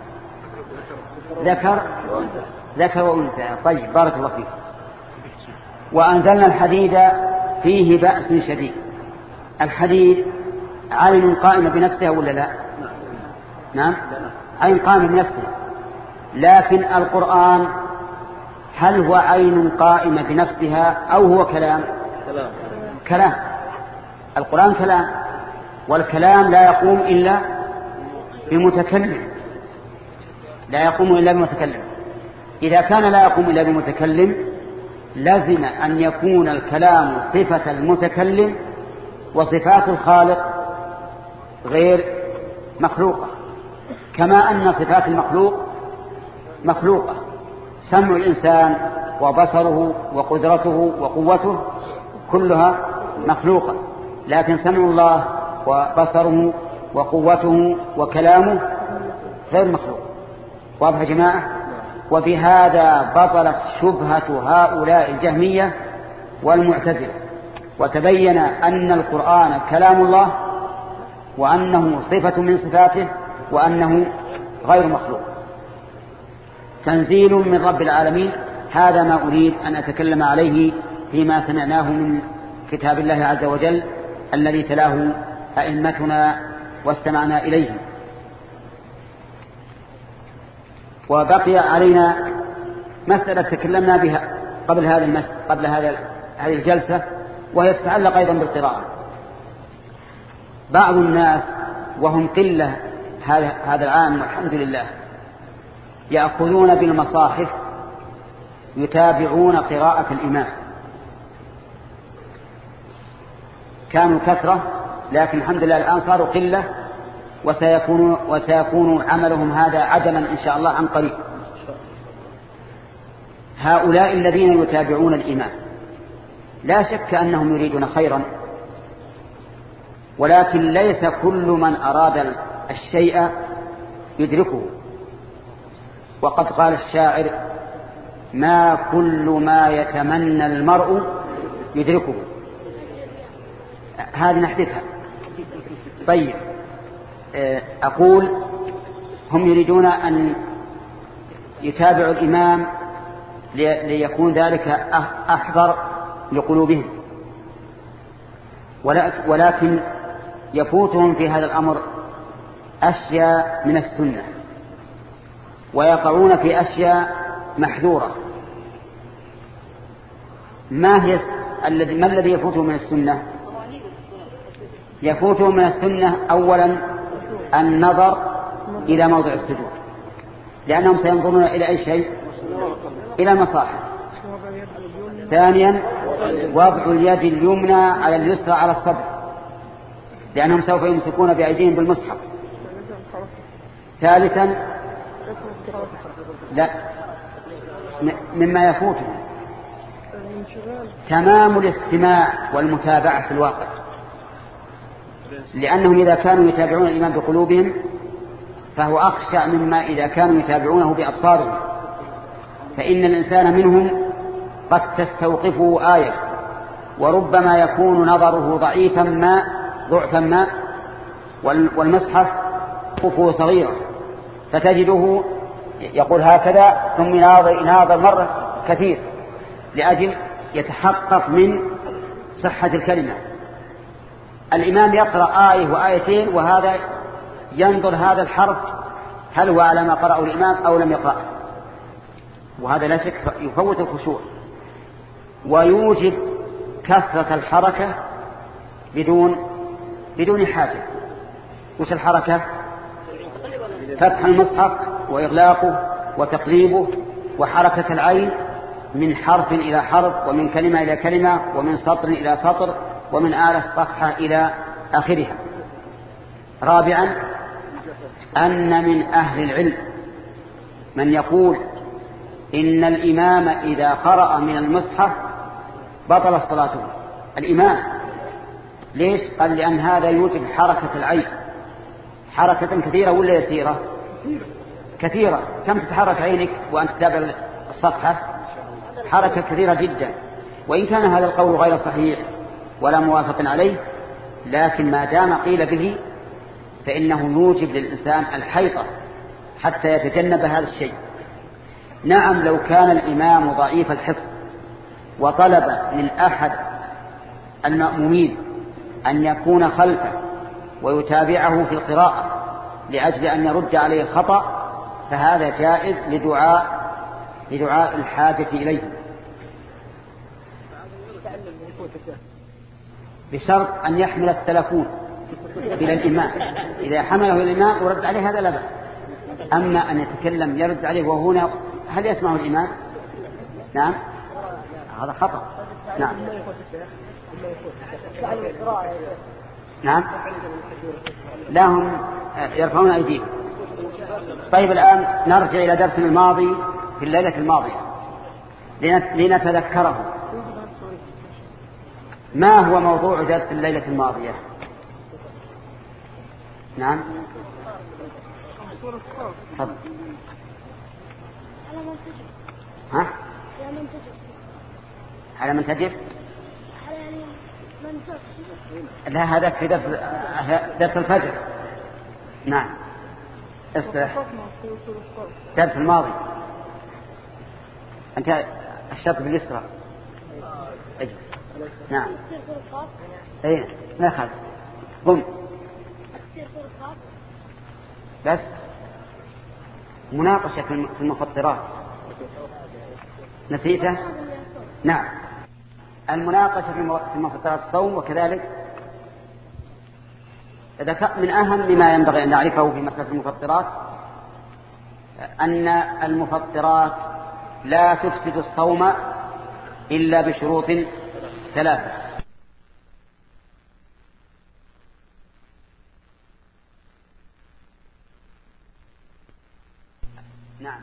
ذكر ذكر وأنثى. طيب، بارك الله فيك. وأنزلنا الحديد فيه بأس شديد. الحديد عين قائمة بنفسها ولا لا؟ نعم، عين قائمة بنفسها. لكن القرآن هل هو عين قائمة بنفسها أو هو كلام؟ كلام. كلام. القرآن كلام، والكلام لا يقوم إلا بمتكلم، لا يقوم إلا بمتكلم. إذا كان لا يقوم إلا بمتكلم لازم أن يكون الكلام صفة المتكلم، وصفات الخالق غير مخلوقة، كما أن صفات المخلوق مخلوقة. سمع الإنسان وبصره وقدرته وقوته كلها مخلوقة، لكن سمع الله وبصره وقوته وكلامه غير مخلوق. واضح يا جماعة؟ وبهذا بطلت شبهة هؤلاء الجهمية والمعتزلة، وتبين أن القرآن كلام الله، وأنه صفة من صفاته، وأنه غير مخلوق، تنزيل من رب العالمين. هذا ما أريد أن أتكلم عليه فيما سمعناه من كتاب الله عز وجل الذي تلاه أئمتنا واستمعنا إليه. وبقي علينا مسألة تكلمنا بها قبل هذا المس... قبل هذا هذه الجلسة، وهي تتعلق أيضا بالقراءة. بعض الناس وهم قلة هذا هذا العام والحمد لله يأخذون بالمصاحف يتابعون قراءة الإمام. كانوا كثرة لكن الحمد لله الآن صاروا قلة، وسيكون, وسيكون عملهم هذا عدما إن شاء الله عن قريب. هؤلاء الذين يتابعون الإمام لا شك أنهم يريدون خيرا، ولكن ليس كل من أراد الشيء يدركه. وقد قال الشاعر: ما كل ما يتمنى المرء يدركه. هذه نحذفها. طيب، أقول هم يريدون أن يتابعوا الإمام ليكون ذلك أحضر لقلوبهم، ولكن يفوتهم في هذا الأمر أشياء من السنة، ويقعون في أشياء محذورة. ما هي الذي ما الذي يفوتهم من السنة؟ يفوتهم من السنة أولا النظر إلى موضع السجود، لأنهم سينظرون إلى أي شيء؟ إلى المصاحف. ثانيا وضع اليد اليمنى على اليسرى على الصدر، لأنهم سوف يمسكون بأيديهم بالمصحف. ثالثا لا مما يفوتهم تمام الاستماع والمتابعة في الواقع، لأنهم إذا كانوا يتابعون الإمام بقلوبهم فهو أخشع مما إذا كانوا يتابعونه بأبصارهم. فإن الإنسان منهم قد تستوقفه آية، وربما يكون نظره ضعيفا ما ضعفا ما والمصحف كفه صغيرة، فتجده يقول هكذا ثم يناظر مرة كثير لأجل يتحقق من صحة الكلمة. الإمام يقرأ آية وآيتين وهذا ينظر هذا الحرف هل هو على ما قرأه الإمام أو لم يقرأ، وهذا لا شك يفوت الخشوع ويوجب كثرة الحركة بدون بدون حاجة. وش الحركة؟ فتح المصحف وإغلاقه وتقليبه، وحركة العين من حرف إلى حرف، ومن كلمة إلى كلمة، ومن سطر إلى سطر، ومن آلة صفحة إلى آخرها. رابعا أن من أهل العلم من يقول إن الإمام إذا قرأ من المصحف بطل صلاته. الإمام ليش؟ قال لأن هذا يوجب حركة العين، حركة كثيرة ولا يسيرة؟ كثيرة. كم تتحرك عينك وأنت تتابع الصفحة؟ حركة كثيرة جدا. وإن كان هذا القول غير صحيح ولا موافق عليه، لكن ما دام قيل به فإنه يوجب للإنسان الحيطة حتى يتجنب هذا الشيء. نعم، لو كان الإمام ضعيف الحفظ وطلب من أحد المأمومين أن يكون خلفه ويتابعه في القراءة لأجل أن يرد عليه الخطأ فهذا جائز لدعاء لدعاء الحاجة إليه، بشرط أن يحمل التلفون إلى الإمام. إذا حمله الإمام ورد عليه هذا لا بأس. أما أن يتكلم يرد عليه وهو هنا هل يسمعه الإمام؟ نعم، هذا خطأ. نعم نعم لا، هم يرفعون أيديهم. طيب، الآن نرجع إلى درس الماضي في الليلة الماضية لنتذكره. ما هو موضوع درس الليلة الماضية؟ نعم. طب. ها؟ على من تجب؟ لا، هذا في درس درس الفجر. نعم. اصبح درس الماضي. أنت الشرط باليسرى. اجلس. نعم. ايه ما خالف. قم. بس مناقشة في المفطرات نسيته. نعم. المناقشة في المفطرات الصوم، وكذلك من أهم ما ينبغي أن نعرفه في مسألة المفطرات أن المفطرات لا تفسد الصوم إلا بشروط ثلاثة. نعم.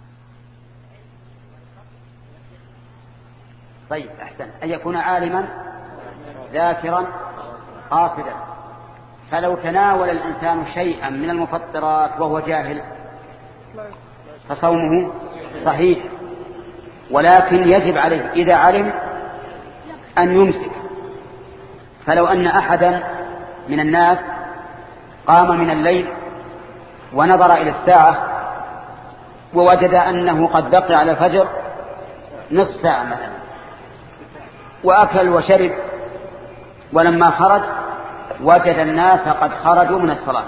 طيب أحسن. أن يكون عالما ذاكرا قاصدا. فلو تناول الإنسان شيئا من المفطرات وهو جاهل فصومه صحيح، ولكن يجب عليه إذا علم أن يمسك. فلو أن أحدا من الناس قام من الليل ونظر إلى الساعة ووجد أنه قد بقي على الفجر نصف ساعة مثلا، وأكل وشرب، ولما خرج وجد الناس قد خرجوا من الصلاة،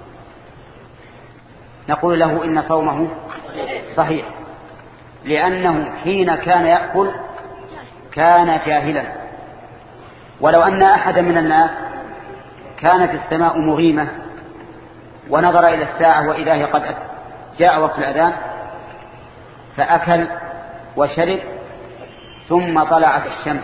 نقول له إن صومه صحيح، لأنه حين كان يأكل كان جاهلا. ولو أن أحدا من الناس كانت السماء مغيمة ونظر إلى الساعة وإذا هي قد جاء وقت الأذان فأكل وشرب ثم طلعت الشمس،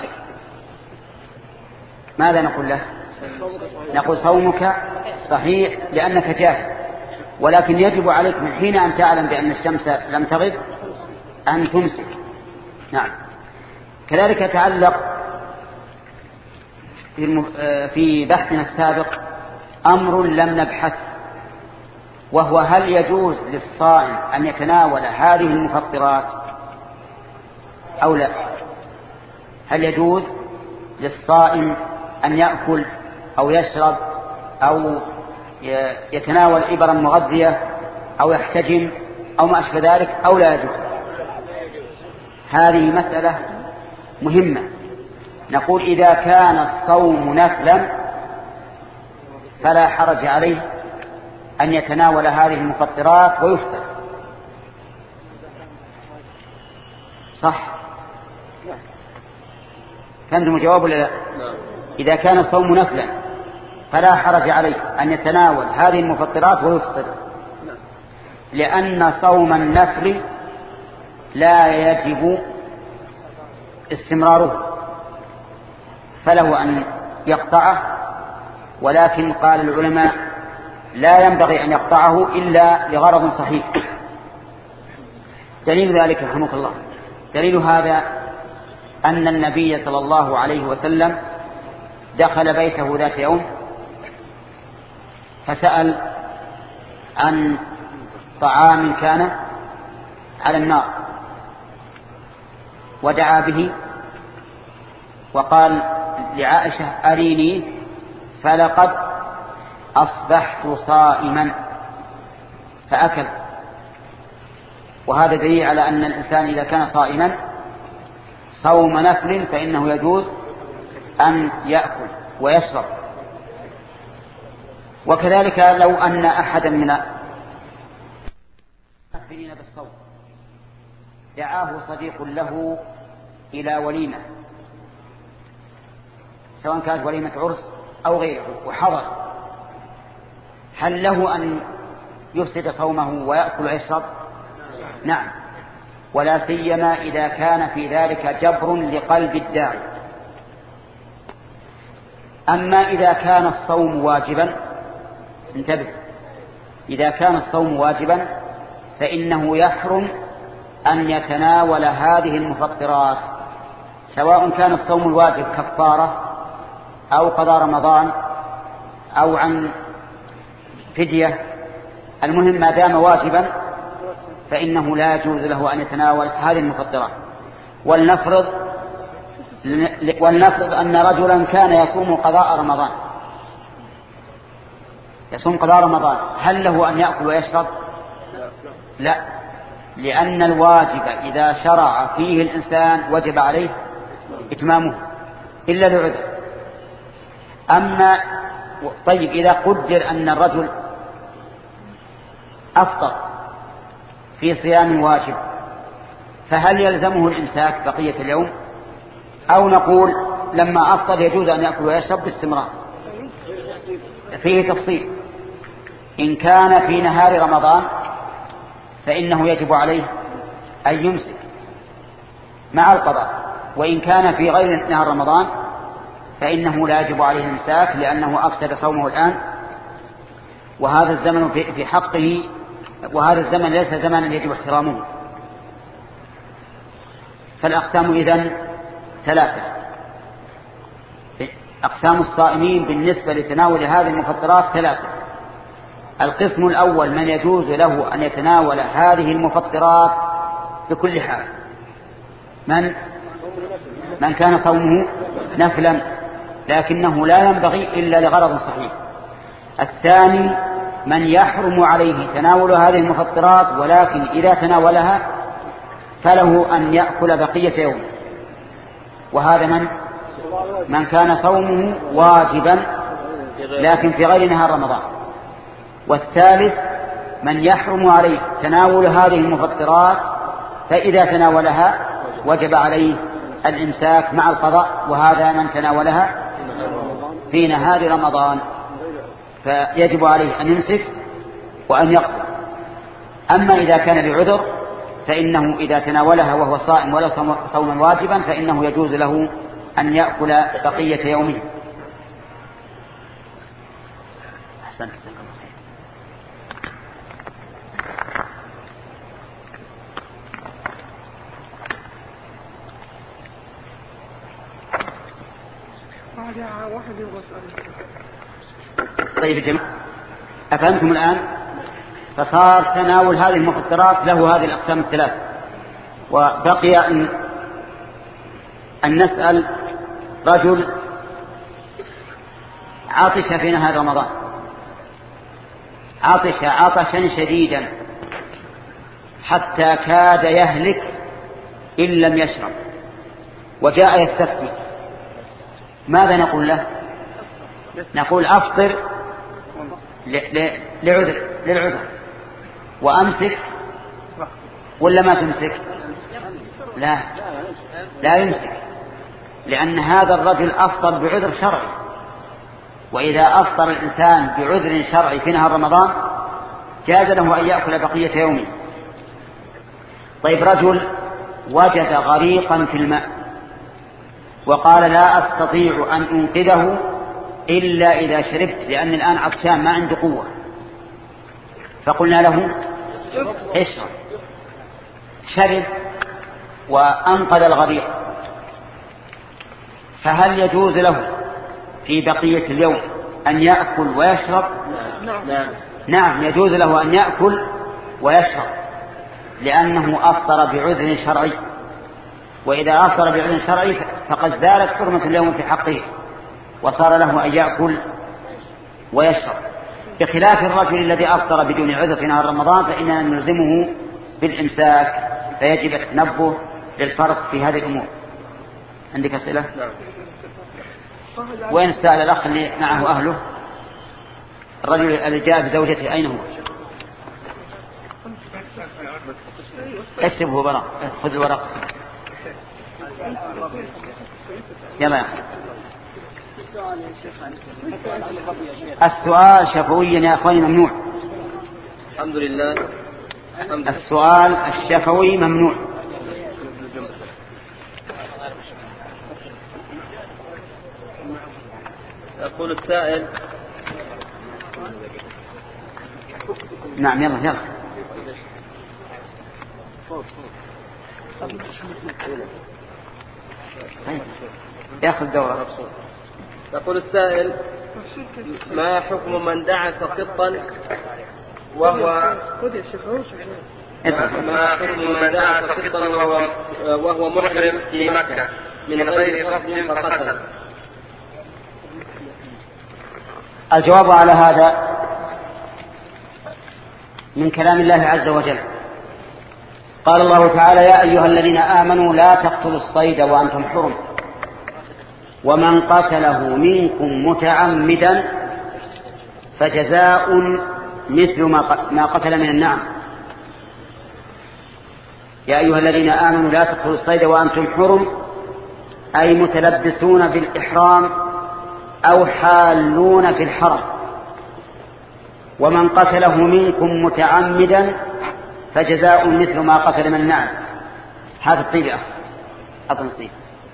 ماذا نقول له؟ نقول صومك صحيح لأنك جاهل، ولكن يجب عليك من حين أن تعلم بأن الشمس لم تغب أن تمسك. نعم. كذلك يتعلق في بحثنا السابق أمر لم نبحث، وهو هل يجوز للصائم أن يتناول هذه المفطرات أو لا؟ هل يجوز للصائم أن يأكل أو يشرب أو يتناول إبرا مغذية أو يحتجم أو ما أشبه ذلك أو لا يجوز؟ هذه مسألة مهمة. نقول إذا كان الصوم نفلا فلا حرج عليه أن يتناول هذه المفطرات ويفطر، صح؟ فهمتم الجواب ولا لا؟ إذا كان الصوم نفلا فلا حرج عليه أن يتناول هذه المفطرات ويفطر، لأن صوم النفل لا يجب استمراره، فله أن يقطعه، ولكن قال العلماء لا ينبغي أن يقطعه إلا لغرض صحيح. دليل ذلك رحمك الله، دليل هذا أن النبي صلى الله عليه وسلم دخل بيته ذات يوم فسأل عن طعام كان على النار ودعا به وقال لعائشة أريني، فلقد أصبحت صائما فأكل. وهذا دليل على أن الإنسان إذا كان صائما صوم نفل فإنه يجوز أن يأكل ويشرب. وكذلك لو أن أحدا من المؤمنين بالصوم دعاه صديق له إلى وليمة، سواء كانت وليمة عرس أو غيره، وحضر، هل له أن يفسد صومه ويأكل ويشرب؟ نعم، ولا سيما إذا كان في ذلك جبر لقلب الداعي. أما إذا كان الصوم واجبا، انتبه، إذا كان الصوم واجبا فإنه يحرم أن يتناول هذه المفطرات، سواء كان الصوم الواجب كفارة أو قضاء رمضان أو عن فدية، المهم ما دام واجبا فإنه لا يجوز له أن يتناول هذه المفطرات. ولنفرض ولنفرض أن رجلا كان يصوم قضاء رمضان يصوم قضاء رمضان هل له أن يأكل ويشرب؟ لا، لأن الواجب إذا شرع فيه الإنسان وجب عليه إتمامه إلا لعذر. أما طيب إذا قدر أن الرجل أفطر في صيام واجب فهل يلزمه الإمساك بقية اليوم، أو نقول لما أفطر يجوز أن يأكل ويشرب باستمرار؟ فيه تفصيل. إن كان في نهار رمضان فإنه يجب عليه أن يمسك مع القضاء، وإن كان في غير نهار رمضان فإنه لا يجب عليه الإمساك لأنه أفسد صومه الآن، وهذا الزمن في حقه، وهذا الزمن ليس زمنا يجب احترامه. فالأقسام إذن ثلاثة. أقسام الصائمين بالنسبة لتناول هذه المفطرات ثلاثة. القسم الأول من يجوز له أن يتناول هذه المفطرات بكل حال، من من كان صومه نفلا لكنه لا ينبغي إلا لغرض صحيح. الثاني من يحرم عليه تناول هذه المفطرات ولكن إذا تناولها فله أن يأكل بقية يوم، وهذا من من كان صومه واجبا لكن في غير نهار رمضان. والثالث من يحرم عليه تناول هذه المفطرات فإذا تناولها وجب عليه الإمساك مع القضاء، وهذا من تناولها في نهار رمضان فيجب عليه أن يمسك وأن يقضي. أما إذا كان بعذر فإنه إذا تناولها وهو صائم ولا صوما واجبا فإنه يجوز له أن يأكل بقية يومه. أحسنت. طيب يا جماعة، أفهمتم الآن؟ فصار تناول هذه المفطرات له هذه الأقسام الثلاث، وبقي أن, أن نسأل رجل عطش في نهار رمضان، عطش عطشا شديدا حتى كاد يهلك إن لم يشرب وجاء يستفتي، ماذا نقول له؟ نقول أفطر لعذر للعذر وأمسك ولا ما تمسك؟ لا لا يمسك، لأن هذا الرجل أفطر بعذر شرعي، وإذا أفطر الإنسان بعذر شرعي في نهار رمضان جاز له أن يأكل بقية يومه. طيب رجل وجد غريقا في الماء وقال لا أستطيع أن أنقذه إلا إذا شربت لأن الآن عطشان ما عنده قوة، فقلنا له اشرب، شرب وأنقذ الغريق، فهل يجوز له في بقية اليوم أن يأكل ويشرب؟ نعم نعم يجوز له أن يأكل ويشرب لأنه أفطر بعذر شرعي، وإذا أفطر بعذر شرعي فقد زالت حرمة اليوم في حقه وصار له أن يأكل ويشرب، بخلاف الرجل الذي أفطر بدون عذر في نهار رمضان فإننا نلزمه بالإمساك، فيجب التنبه للفرق في هذه الأمور. عندك أسئلة؟ وين استأل الأخ اللي معه أهله؟ الرجل الذي جاء بزوجته أين هو؟ اكتبه براء، خذ الورق. يلا يا أخي. السؤال شفويا يا أخواني ممنوع. الحمد لله. السؤال الشفوي ممنوع. يقول السائل. نعم يلا يلا. ياخذ دورة. يقول السائل: ما حكم من دعس قطا وهو ما حكم من دعس قطا وهو وهو محرم في مكة من غير قصد فقتله؟ الجواب على هذا من كلام الله عز وجل. قال الله تعالى: يا أيها الذين آمنوا لا تقتلوا الصيد وأنتم حرم ومن قتله منكم متعمدا فجزاء مثل ما قتل من النعم. يا أيها الذين آمنوا لا تقتلوا الصيد وأنتم حرم، أي متلبسون بالإحرام أو حالون في الحرم. ومن قتله منكم متعمدا فجزاء مثل ما قتل من النعم. هذا الطيب يا أخي، أظن الطيب.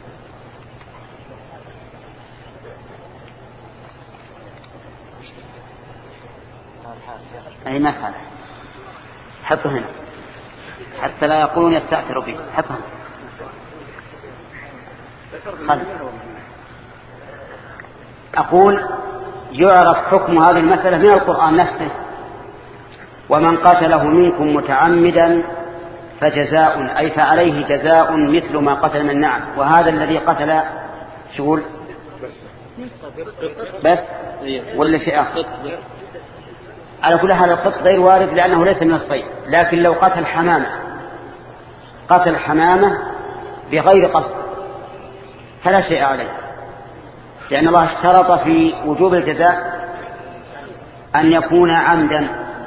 أي ما فعل، حطه هنا حتى لا يقولون يستأثر به. حطه هنا. أقول يعرف حكم هذه المسألة من القرآن نفسه: ومن قتله منكم متعمدا فجزاء، أي فعليه جزاء مثل ما قتل من النعم. وهذا الذي قتل شغل بس ولا شيء آخر؟ على كل حال القط غير وارد لأنه ليس من الصيد. لكن لو قتل حمامة قتل حمامة بغير قصد فلا شيء عليه، لأن الله اشترط في وجوب الجزاء أن يكون عمدا.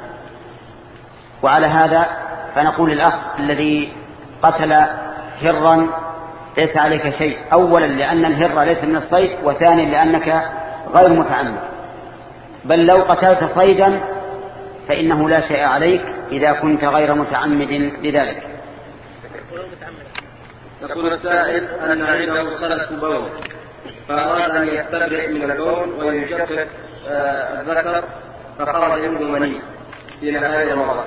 وعلى هذا فنقول للأخ الذي قتل هرا ليس عليك شيء، أولا لأن الهر ليس من الصيد، وثانيا لأنك غير متعمد. بل لو قتلت صيدا فإنه لا شيء عليك إذا كنت غير متعمد لذلك. يقول السائل أن عنده صلة بول فأراد أن يستبرئ من البول ويجفف الذكر فخرج منه مني في نهاية رمضان.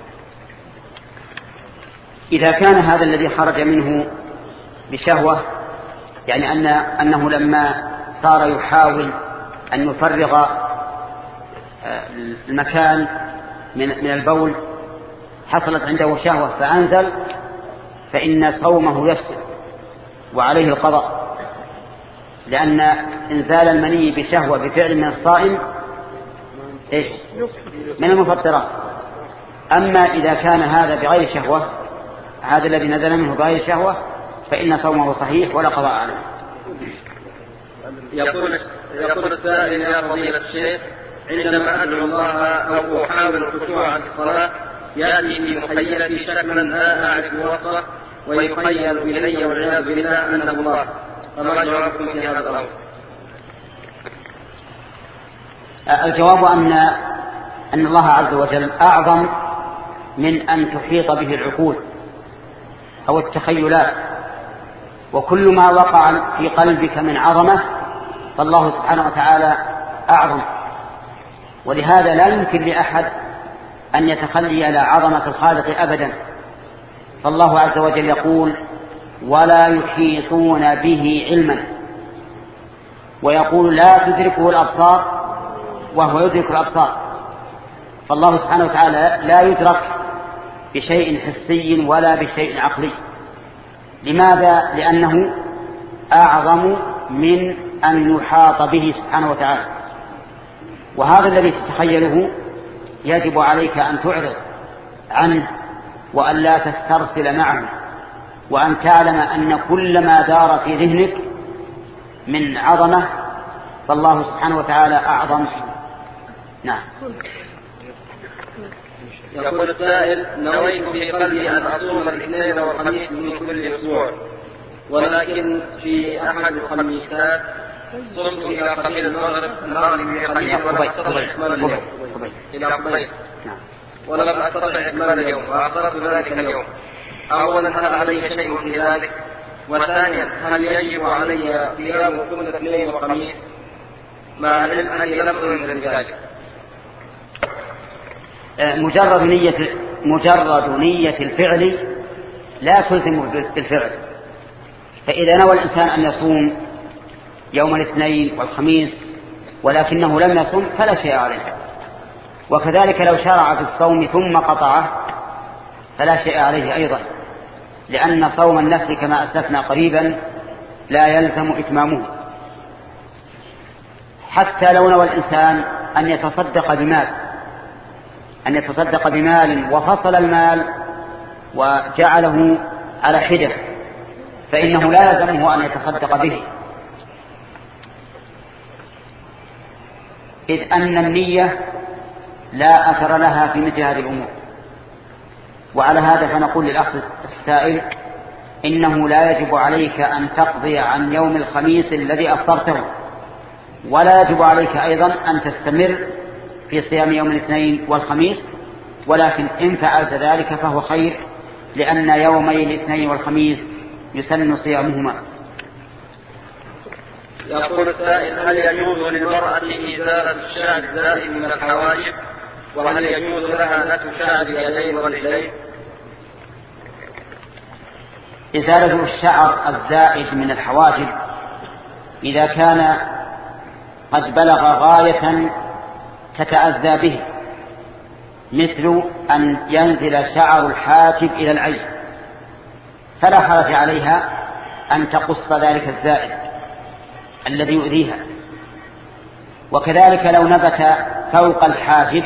إذا كان هذا الذي خرج منه بشهوة، يعني أن أنه لما صار يحاول أن يفرغ المكان من من البول حصلت عنده شهوة فأنزل، فإن صومه يفسد وعليه القضاء، لأن إنزال المني بشهوة بفعل من الصائم إيش؟ من المفطرات. أما إذا كان هذا بغير شهوة، هذا الذي نزل منه بغير شهوة، فإن صومه صحيح ولا قضاء عليه. يقول يقول السائل: يا فضيلة الشيخ، عندما أدعو الله أو أحاول الخشوع في الصلاة يأتي في مخيلتي شكلا لا أعرف وصفه ويخيل إلي والعياذ بالله أنه الله، فما جوابكم في هذا الأمر؟ الجواب أن أن الله عز وجل أعظم من أن تحيط به العقول أو التخيلات، وكل ما وقع في قلبك من عظمة فالله سبحانه وتعالى أعظم. ولهذا لا يمكن لأحد أن يتخلي على عظمة الخالق أبدا. فالله عز وجل يقول: ولا يحيطون به علما، ويقول: لا تدركه الأبصار وهو يدرك الأبصار. فالله سبحانه وتعالى لا يدرك بشيء حسي ولا بشيء عقلي. لماذا؟ لأنه أعظم من أن يحاط به سبحانه وتعالى. وهذا الذي تتخيله يجب عليك أن تعرض عنه وأن لا تسترسل معه، وأن تعلم أن كل ما دار في ذهنك من عظمة فالله سبحانه وتعالى أعظم. نعم. يقول السائل: نويت في قلبي أن أصوم الاثنين والخميس من كل أسبوع، ولكن في أحد الخميسات صمت إلى قبيل المغرب المغرب في قليل ولم أستطع إكمال اليوم إلى قبيل ولم أستطع إكمال اليوم وأخرت ذلك اليوم. أولا هل علي شيء في ذلك؟ وثانيا هل يجب علي صيام كل اثنين وخميس مع العلم أني لم أنزل بذلك؟ مجرد نية مجرد نية الفعل لا تلزم بالفعل. فإذا نوى الإنسان أن يصوم يوم الاثنين والخميس ولكنه لم يصم فلا شيء عليه. وكذلك لو شرع في الصوم ثم قطعه فلا شيء عليه أيضا، لأن صوم النفل كما أسلفنا قريبا لا يلزم إتمامه. حتى لو نوى الإنسان أن يتصدق بمال أن يتصدق بمال وفصل المال وجعله على حدة فإنه لا يلزمه أن يتصدق به، إذ أن النية لا أثر لها في مثل هذه الأمور. وعلى هذا فنقول للأخ السائل إنه لا يجب عليك أن تقضي عن يوم الخميس الذي أفطرته، ولا يجب عليك أيضا أن تستمر في صيام يوم الاثنين والخميس، ولكن إن فعلت ذلك فهو خير، لأن يومي الاثنين والخميس يسن صيامهما. يقول السائل: هل يجوز للمرأة إزالة الشعر الزائد من الحواجب؟ وهل يجوز لها نتف شعر اليدين والرجلين؟ إزالة الشعر الزائد من الحواجب إذا كان قد بلغ غاية تتأذى به، مثل أن ينزل شعر الحاجب إلى العين، فلا حرج عليها أن تقص ذلك الزائد الذي يؤذيها. وكذلك لو نبت فوق الحاجب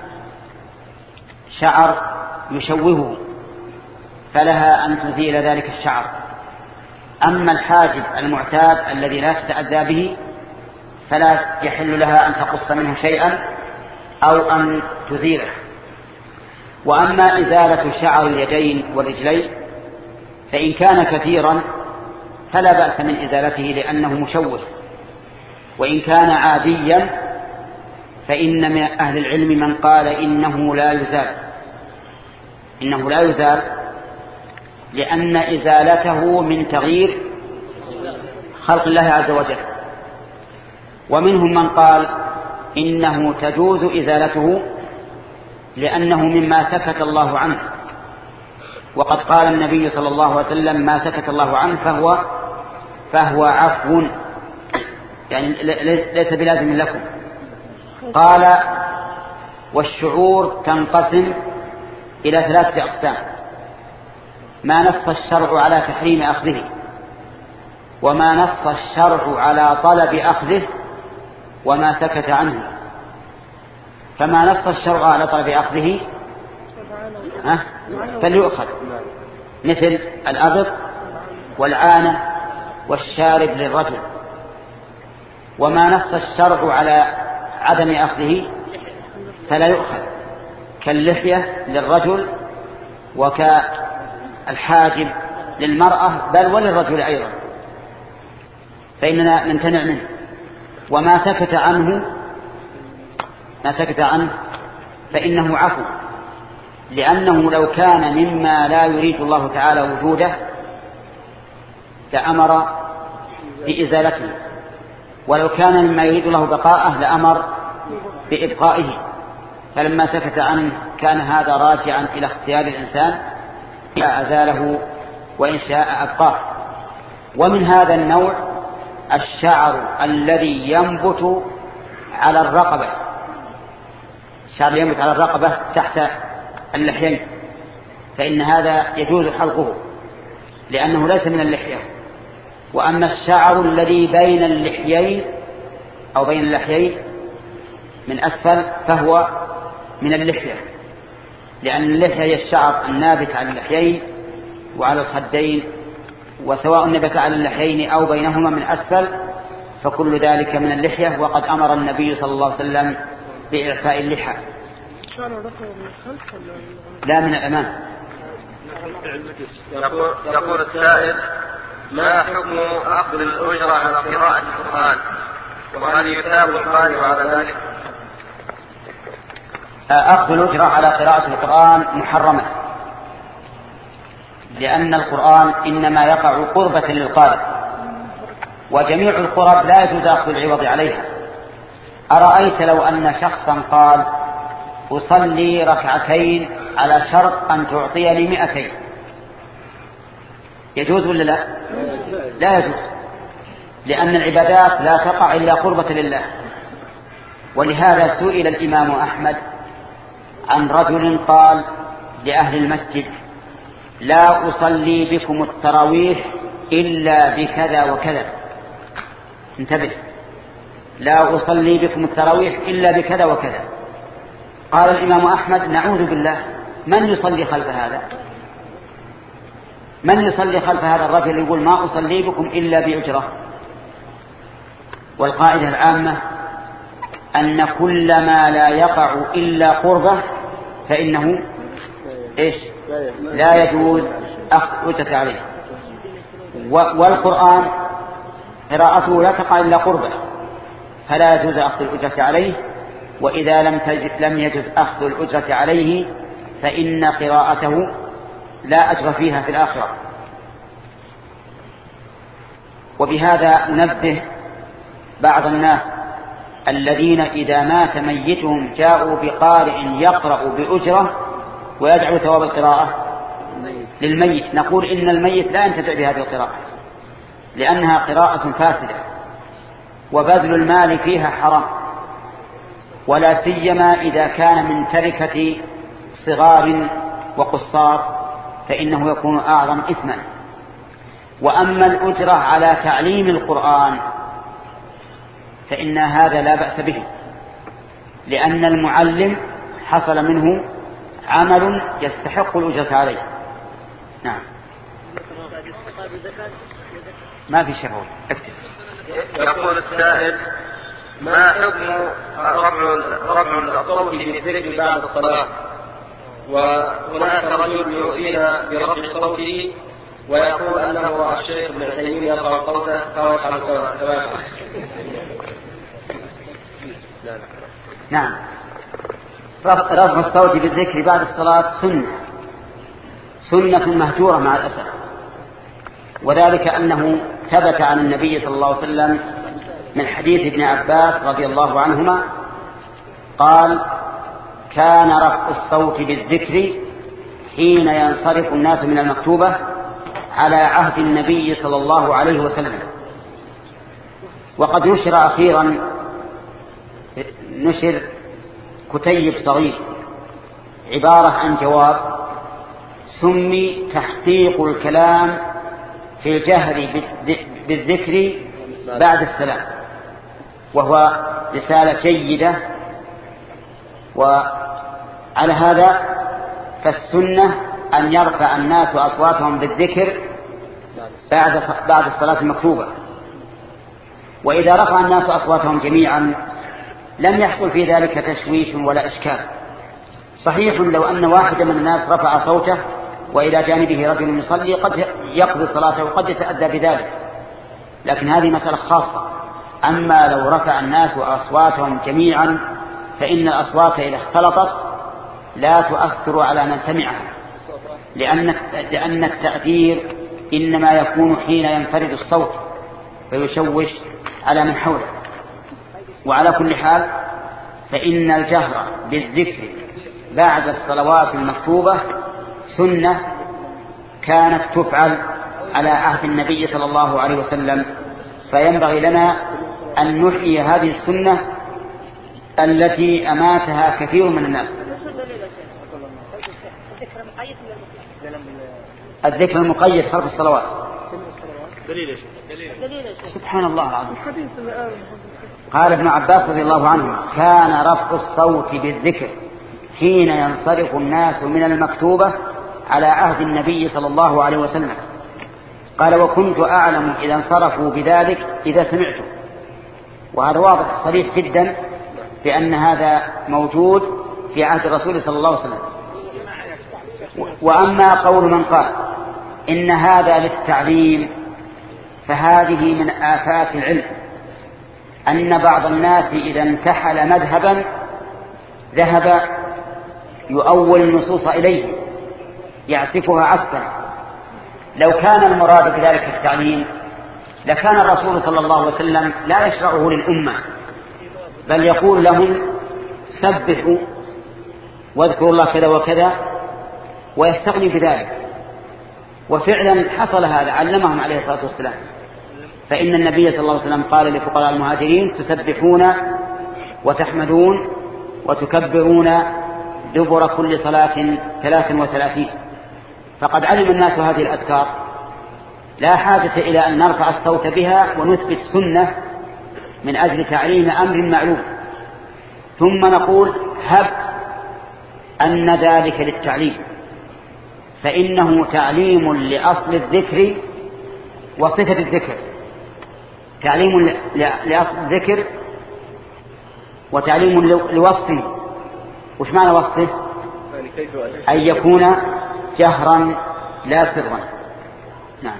شعر يشوهه فلها أن تزيل ذلك الشعر. أما الحاجب المعتاد الذي لا تتأذى به فلا يحل لها أن تقص منه شيئا أو أن تزيله. وأما إزالة شعر اليدين والرجلين فإن كان كثيرا فلا بأس من إزالته لأنه مشوه، وإن كان عاديا فإن من أهل العلم من قال إنه لا يزال إنه لا يزال لأن إزالته من تغيير خلق الله عز وجل. ومنهم من قال إنه تجوز إزالته لأنه مما سكت الله عنه، وقد قال النبي صلى الله عليه وسلم: ما سكت الله عنه فهو فهو عفو، يعني ليس بلازم لكم. قال: والشعور تنقسم إلى ثلاثة أقسام: ما نص الشرع على تحريم أخذه، وما نص الشرع على طلب أخذه، وما سكت عنه. فما نص الشرع على طلب أخذه فليؤخذ، مثل الأبط والعانة والشارب للرجل. وما نص الشرع على عدم أخذه فلا يؤخذ، كاللحية للرجل وكالحاجب للمرأة بل وللرجل أيضا، فإننا نمتنع منه. وما سكت عنه ما سكت عنه فإنه عفو، لأنه لو كان مما لا يريد الله تعالى وجوده لأمر بإزالته، ولو كان مما يريد الله بقاءه لأمر بإبقائه. فلما سكت عنه كان هذا راجعا إلى اختيار الإنسان، أزاله وإن شاء أبقاه. ومن هذا النوع الشعر الذي ينبت على الرقبة، الشعر ينبت على الرقبة تحت اللحيين، فإن هذا يجوز حلقه لأنه ليس من اللحية. وأما الشعر الذي بين اللحيين أو بين اللحيين من أسفل فهو من اللحية، لأن اللحية هي الشعر النابت على اللحيين وعلى الخدين، وسواء نبت على اللحيين أو بينهما من أسفل فكل ذلك من اللحية. وقد أمر النبي صلى الله عليه وسلم بإعفاء اللحى. لا، من الأمام. يقول, يقول السائل: ما حكم أخذ الأجرة على قراءة القرآن، وهل يثاب القارئ على ذلك؟ أخذ الأجرة على قراءة القرآن محرمة، لأن القرآن إنما يقع قربة للقارئ، وجميع القرب لا يجوز أخذ العوض عليها. أرأيت لو أن شخصا قال: أصلي ركعتين على شرط أن تعطيني مئتين، يجوز ولا لا؟ لا يجوز. لأن العبادات لا تقع إلا قربة لله. ولهذا سئل الإمام أحمد عن رجل قال لأهل المسجد: لا أصلي بكم التراويح إلا بكذا وكذا. انتبه، لا أصلي بكم التراويح إلا بكذا وكذا. قال الإمام أحمد: نعوذ بالله، من يصلي خلف هذا؟ من يصلي خلف هذا الرجل يقول ما أصلي بكم إلا بأجرة؟ والقاعدة العامة أن كل ما لا يقع إلا قربة فإنه إيش؟ لا يجوز أخذ أجرة عليه. والقرآن قراءته لا تقع إلا قربة، فلا يجوز أخذ الأجرة عليه. وإذا لم لم يجوز أخذ الأجرة عليه فإن قراءته لا أجر فيها في الآخرة. وبهذا ننبه بعض الناس الذين إذا مات ميتهم جاءوا بقارئ يقرأ بأجرة ويدعو ثواب القراءة للميت. نقول إن الميت لا ينتفع بهذه القراءة لأنها قراءة فاسدة وبذل المال فيها حرام، ولا سيما إذا كان من تركة صغار وقصار فإنه يكون أعظم إثما. وأما الأجرة على تعليم القرآن فإن هذا لا بأس به، لأن المعلم حصل منه عمل يستحق الأجرة عليه. نعم. ما في شيء. اكتب. يقول السائل: ما حكم رفع رفع الصوت بالذكر بعد الصلاة؟ وهناك رجل يؤذينا برفع صوته ويقول أنه الشيخ ابن عثيمين يرفع صوته فهو يفعل كما. نعم، رفع الصوت بالذكر بعد الصلاة سنة سنة مهجورة مع الأسف، وذلك أنه ثبت عن النبي صلى الله عليه وسلم من حديث ابن عباس رضي الله عنهما قال: كان رفع الصوت بالذكر حين ينصرف الناس من المكتوبة على عهد النبي صلى الله عليه وسلم. وقد نشر أخيرا نشر كتيب صغير عبارة عن جواب سمي تحقيق الكلام في الجهر بالذكر بعد السلام، وهو رسالة جيدة. وعلى هذا فالسنة أن يرفع الناس أصواتهم بالذكر بعد بعد الصلاة المكتوبة. وإذا رفع الناس أصواتهم جميعا لم يحصل في ذلك تشويش ولا إشكال. صحيح لو أن واحدا من الناس رفع صوته وإلى جانبه رجل يصلي قد يقضي صلاته وقد يتأدى بذلك، لكن هذه مسألة خاصة. أما لو رفع الناس أصواتهم جميعا فإن الأصوات إذا اختلطت لا تؤثر على من سمعها، لأن لأن التأثير إنما يكون حين ينفرد الصوت فيشوش على من حوله. وعلى كل حال فإن الجهر بالذكر بعد الصلوات المكتوبة سنة كانت تفعل على عهد النبي صلى الله عليه وسلم، فينبغي لنا أن نحيي هذه السنة التي أماتها كثير من الناس. الذكر المقيد خلف الصلوات. سبحان الله العظيم. قال ابن عباس رضي الله عنه: كان رفع الصوت بالذكر حين ينصرف الناس من المكتوبة على عهد النبي صلى الله عليه وسلم. قال: وكنت أعلم إذا انصرفوا بذلك إذا سمعته. وهذا واضح صريح جدا بأن هذا موجود في عهد الرسول صلى الله عليه وسلم. وأما قول من قال إن هذا للتعليم فهذه من آفات العلم، أن بعض الناس إذا انتحل مذهبا ذهب يؤول النصوص إليه يعسفها عسفا. لو كان المراد بذلك التعليم لكان الرسول صلى الله عليه وسلم لا يشرعه للأمة، بل يقول لهم سبحوا واذكروا الله كذا وكذا ويستغني بذلك. وفعلا حصل هذا، علمهم عليه الصلاة والسلام. فإن النبي صلى الله عليه وسلم قال لفقراء المهاجرين: تسبحون وتحمدون وتكبرون دبر كل صلاة ثلاث وثلاثين. فقد علم الناس هذه الأذكار، لا حاجة إلى أن نرفع الصوت بها ونثبت سنة من أجل تعليم أمر معلوم، ثم نقول هب أن ذلك للتعليم، فإنه تعليم لأصل الذكر وصفة الذكر، تعليم لأصل الذكر وتعليم لوصفه. وش معنى وصفه؟ أن يكون جهرا لا سرا. نعم.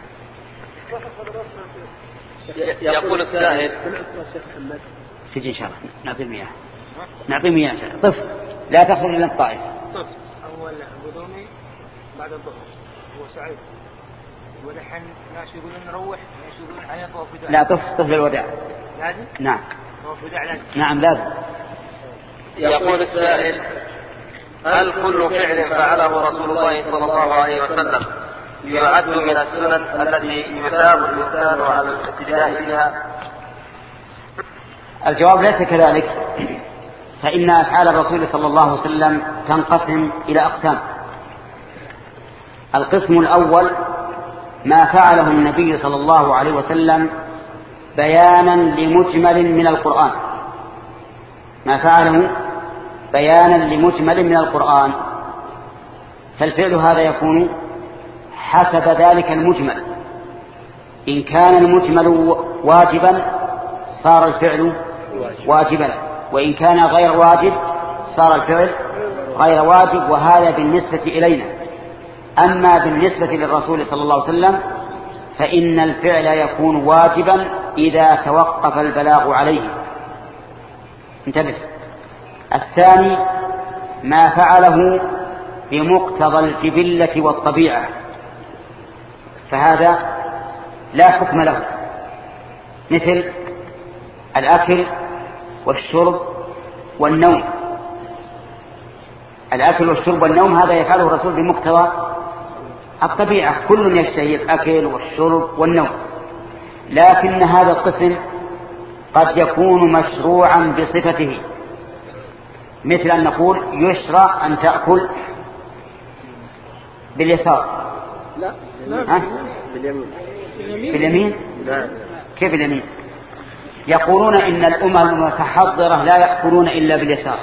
يقول السائل: تجي إن شاء الله نعطي مياه، نعطي مياه طف لا تخرج من الطائف. أول غضومي بعد الظهر هو سعيد، ولحن ناس يقولون نروح، ناس يقولون عليه طواف وداع. لا طف طف للوداع لازم؟ نعم. طواف وداع لازم. نعم لازم. يقول السائل: هل كل فعل فعله رسول الله صلى الله عليه وسلم يعد من السنن التي يثاب الإنسان على الاقتداء بها؟ الجواب ليس كذلك، فإن أفعال الرسول صلى الله عليه وسلم تنقسم إلى أقسام. القسم الأول ما فعله النبي صلى الله عليه وسلم بيانا لمجمل من القرآن، ما فعله بيانا لمجمل من القرآن، فالفعل هذا يكون حسب ذلك المجمل. إن كان المجمل واجبا صار الفعل واجبا، وإن كان غير واجب صار الفعل غير واجب، وهذا بالنسبة إلينا. أما بالنسبة للرسول صلى الله عليه وسلم فإن الفعل يكون واجبا إذا توقف البلاغ عليه. انتبه. الثاني ما فعله بمقتضى الجبلة والطبيعة، فهذا لا حكم له، مثل الأكل والشرب والنوم. الأكل والشرب والنوم هذا يفعله الرسول بمقتضى الطبيعة، كل يشتهي الأكل والشرب والنوم. لكن هذا القسم قد يكون مشروعا بصفته، مثل أن نقول يشرع أن تأكل باليسار. لا ها؟ باليمين. باليمين؟ كيف اليمين؟ يقولون إن الأمم المتحضرة لا يأكلون إلا باليسار.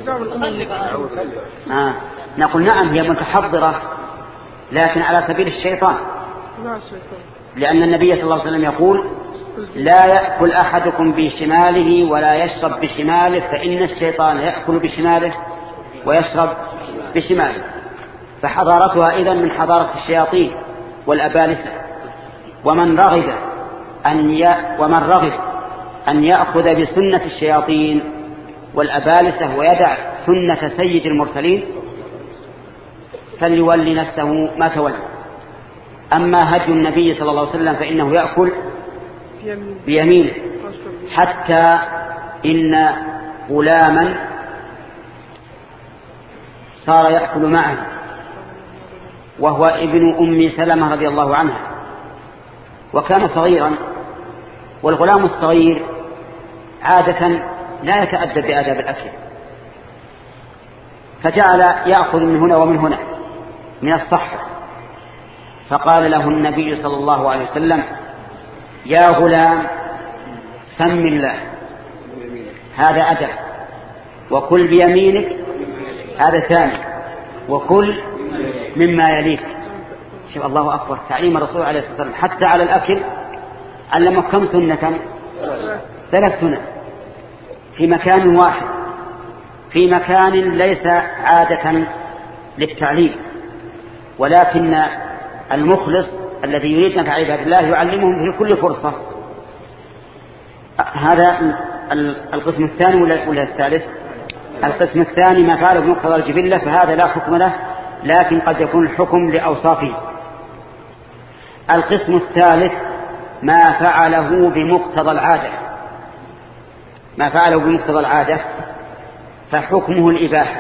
آه. نقول نعم هي متحضرة لكن على سبيل الشيطان، لأن النبي صلى الله عليه وسلم يقول: لا يأكل أحدكم بشماله ولا يشرب بشماله، فإن الشيطان يأكل بشماله ويشرب بشماله. فحضارتها إذن من حضارة الشياطين والأبالسة. ومن رغب أن ي... ومن رغب أن يأخذ بسنة الشياطين والأبالسة ويدع سنة سيد المرسلين فليولي نفسه ما تولى. أما هدي النبي صلى الله عليه وسلم فإنه يأكل بيمينه، حتى إن غلاما صار يأكل معه وهو ابن أم سلمة رضي الله عنها، وكان صغيرا، والغلام الصغير عادة لا يتأدب بآداب الأكل، فجعل يأخذ من هنا ومن هنا من الصحة. فقال له النبي صلى الله عليه وسلم: يا غلام سم الله، هذا أدب، وكل بيمينك هذا ثاني، وكل مما يليك. شوف الله أكبر، تعليم الرسول عليه الصلاة والسلام حتى على الأكل علمه كم سنة؟ ثلاث سنة في مكان واحد، في مكان ليس عادة للتعليم، ولكن المخلص الذي يريد نفع عباد الله يعلمهم في كل فرصة. هذا القسم الثاني ولا الثالث؟ القسم الثاني ما فعله بمقتضى الجبلة، فهذا لا حكم له، لكن قد يكون الحكم لأوصافه. القسم الثالث ما فعله بمقتضى العادة، ما فعله بمقتضى العادة فحكمه الإباحة،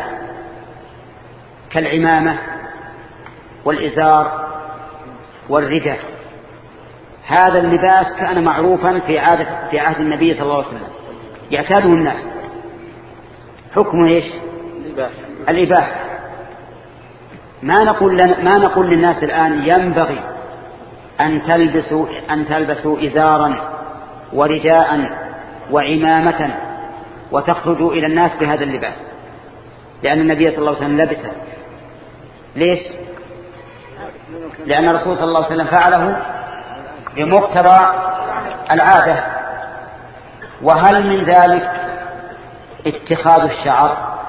كالعمامة والإزار والرداء، هذا اللباس كان معروفا في عادة في عهد النبي صلى الله عليه وسلم يعتاده الناس، حكمه ايش؟ الإباحة. ما نقول لنا ما نقول للناس الآن ينبغي أن تلبسوا أن تلبسوا إزارا ورداء وعمامة وتخرجوا إلى الناس بهذا اللباس، لأن النبي صلى الله عليه وسلم لبسه. ليش؟ لأن الرسول صلى الله عليه وسلم فعله بمقتضى العادة. وهل من ذلك اتخاذ الشعر؟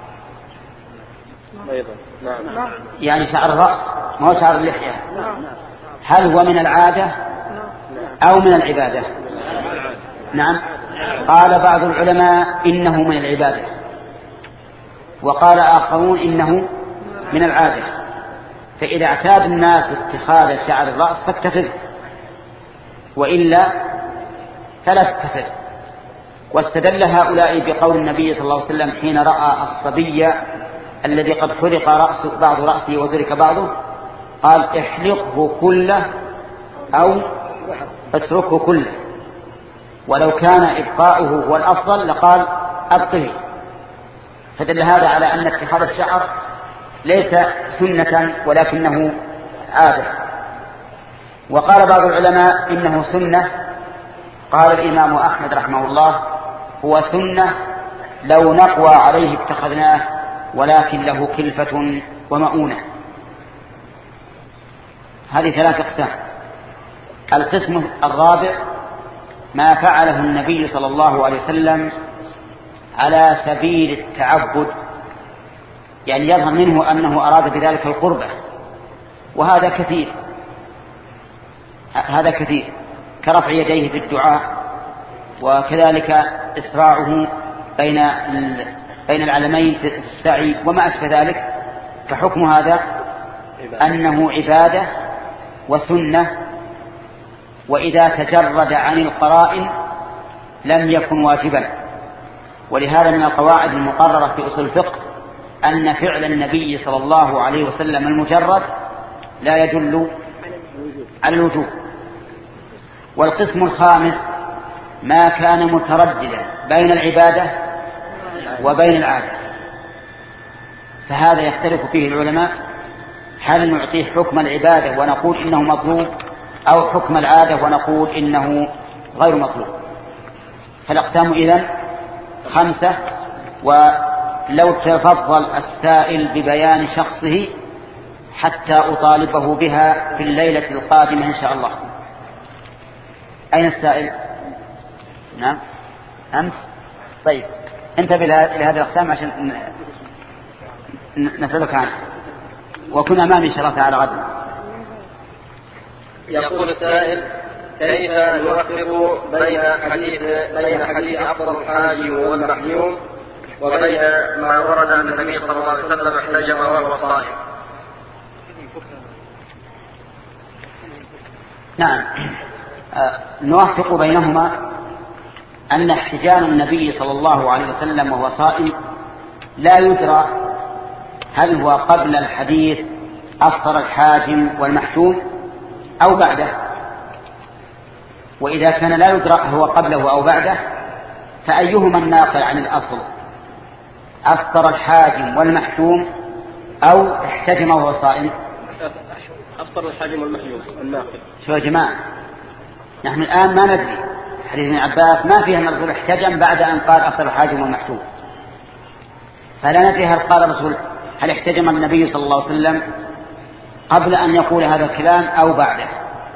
يعني شعر الرأس ما هو شعر اللحية، هل هو من العادة أو من العبادة؟ نعم، قال بعض العلماء إنه من العبادة، وقال آخرون إنه من العادة. فإذا اعتاد الناس اتخاذ شعر الرأس فاتخذ، وإلا فلا تتخذ. واستدل هؤلاء بقول النبي صلى الله عليه وسلم حين رأى الصبي الذي قد حلق رأس بعض رأسه وترك بعضه قال احلقه كله أو اتركه كله، ولو كان إبقاؤه هو الأفضل لقال أبقه. فدل هذا على أن اتخاذ الشعر ليس سنة ولكنه عادة. وقال بعض العلماء إنه سنة، قال الإمام أحمد رحمه الله هو سنة لو نقوى عليه اتخذناه، ولكن له كلفة ومؤونة. هذه ثلاث أقسام. القسم الرابع ما فعله النبي صلى الله عليه وسلم على سبيل التعبد، يعني يظهر منه أنه أراد بذلك القربة، وهذا كثير هذا كثير كرفع يديه في الدعاء، وكذلك إسراعه بين بين العلمين في السعي وما أشبه ذلك. فحكم هذا أنه عبادة وسنة، وإذا تجرد عن القرائن لم يكن واجبا. ولهذا من القواعد المقررة في أصول الفقه أن فعل النبي صلى الله عليه وسلم المجرد لا يدل على الوجوب. والقسم الخامس ما كان مترددا بين العبادة وبين العادة، فهذا يختلف فيه العلماء، هل نعطيه حكم العبادة ونقول إنه مطلوب أو حكم العادة ونقول إنه غير مطلوب. فالأقسام إذن خمسة، ولو تفضل السائل ببيان شخصه حتى أطالبه بها في الليلة القادمة إن شاء الله. أين السائل؟ نعم أنت؟ طيب انتبه لهذه الأقسام عشان نسألك عنه، وكن أمامي إن شاء الله تعالى غدا. يقول السائل: كيف نوفق بين حديث بين حديث أفضل الحاج والمحجوم وبين ما ورد أن النبي صلى الله عليه وسلم احتجم وهو صائم؟ نعم، آه نوفق بينهما أن احتجام النبي صلى الله عليه وسلم وهو صائم لا يدرى هل هو قبل الحديث أفطر الحاجم والمحجوم أو بعده. وإذا كان لا يدرى هو قبله أو بعده فأيهما الناقل عن الأصل، أفطر الحاجم والمحجوم أو احتجم وهو صائم؟ أفطر الحاجم والمحجوم الناقل. شو يا جماعة، نحن الآن ما ندري. حديث ابن عباس ما فيه أن الرسول احتجم بعد أن قال أفطر الحاجم والمحجوم، فلا ندري هل قال الرسول هل احتجم النبي صلى الله عليه وسلم قبل أن يقول هذا الكلام أو بعده.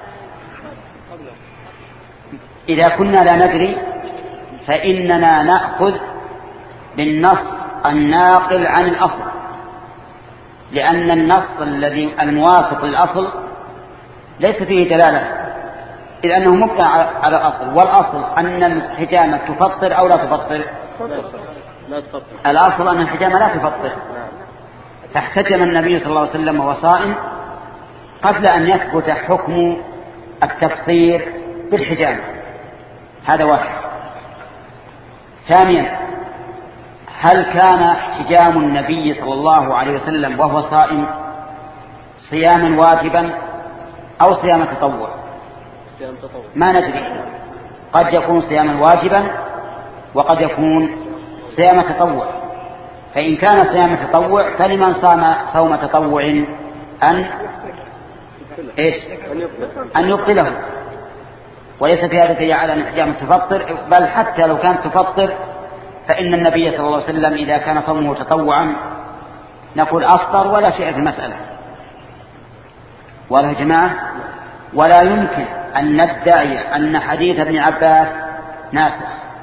إذا كنا لا ندري فإننا نأخذ بالنص الناقل عن الأصل، لأن النص الذي الموافق للأصل ليس فيه دلالة، إذ أنه مبنى على الأصل، والأصل أن الحجامة تفطر أو لا تفطر. الأصل أن الحجامة لا تفطر، فاحتجم النبي صلى الله عليه وسلم وهو صائم قبل أن يثبت حكم التفطير بالحجامة. هذا واحد. ثانيا، هل كان احتجام النبي صلى الله عليه وسلم وهو صائم صياما واجبا أو صيام تطوع؟ ما ندري، قد يكون صياما واجبا وقد يكون صيام تطوع. فإن كان صيام تطوع فلمن صام صوم تطوع أن إيش؟ أن يبطله، وليس في هذا دليل على أن تفطر، بل حتى لو كانت تفطر فإن النبي صلى الله عليه وسلم إذا كان صومه تطوعا نقول أفطر ولا شيء في المسألة. واضح يا جماعة؟ ولا يمكن أن ندعي أن حديث ابن عباس ناسخ،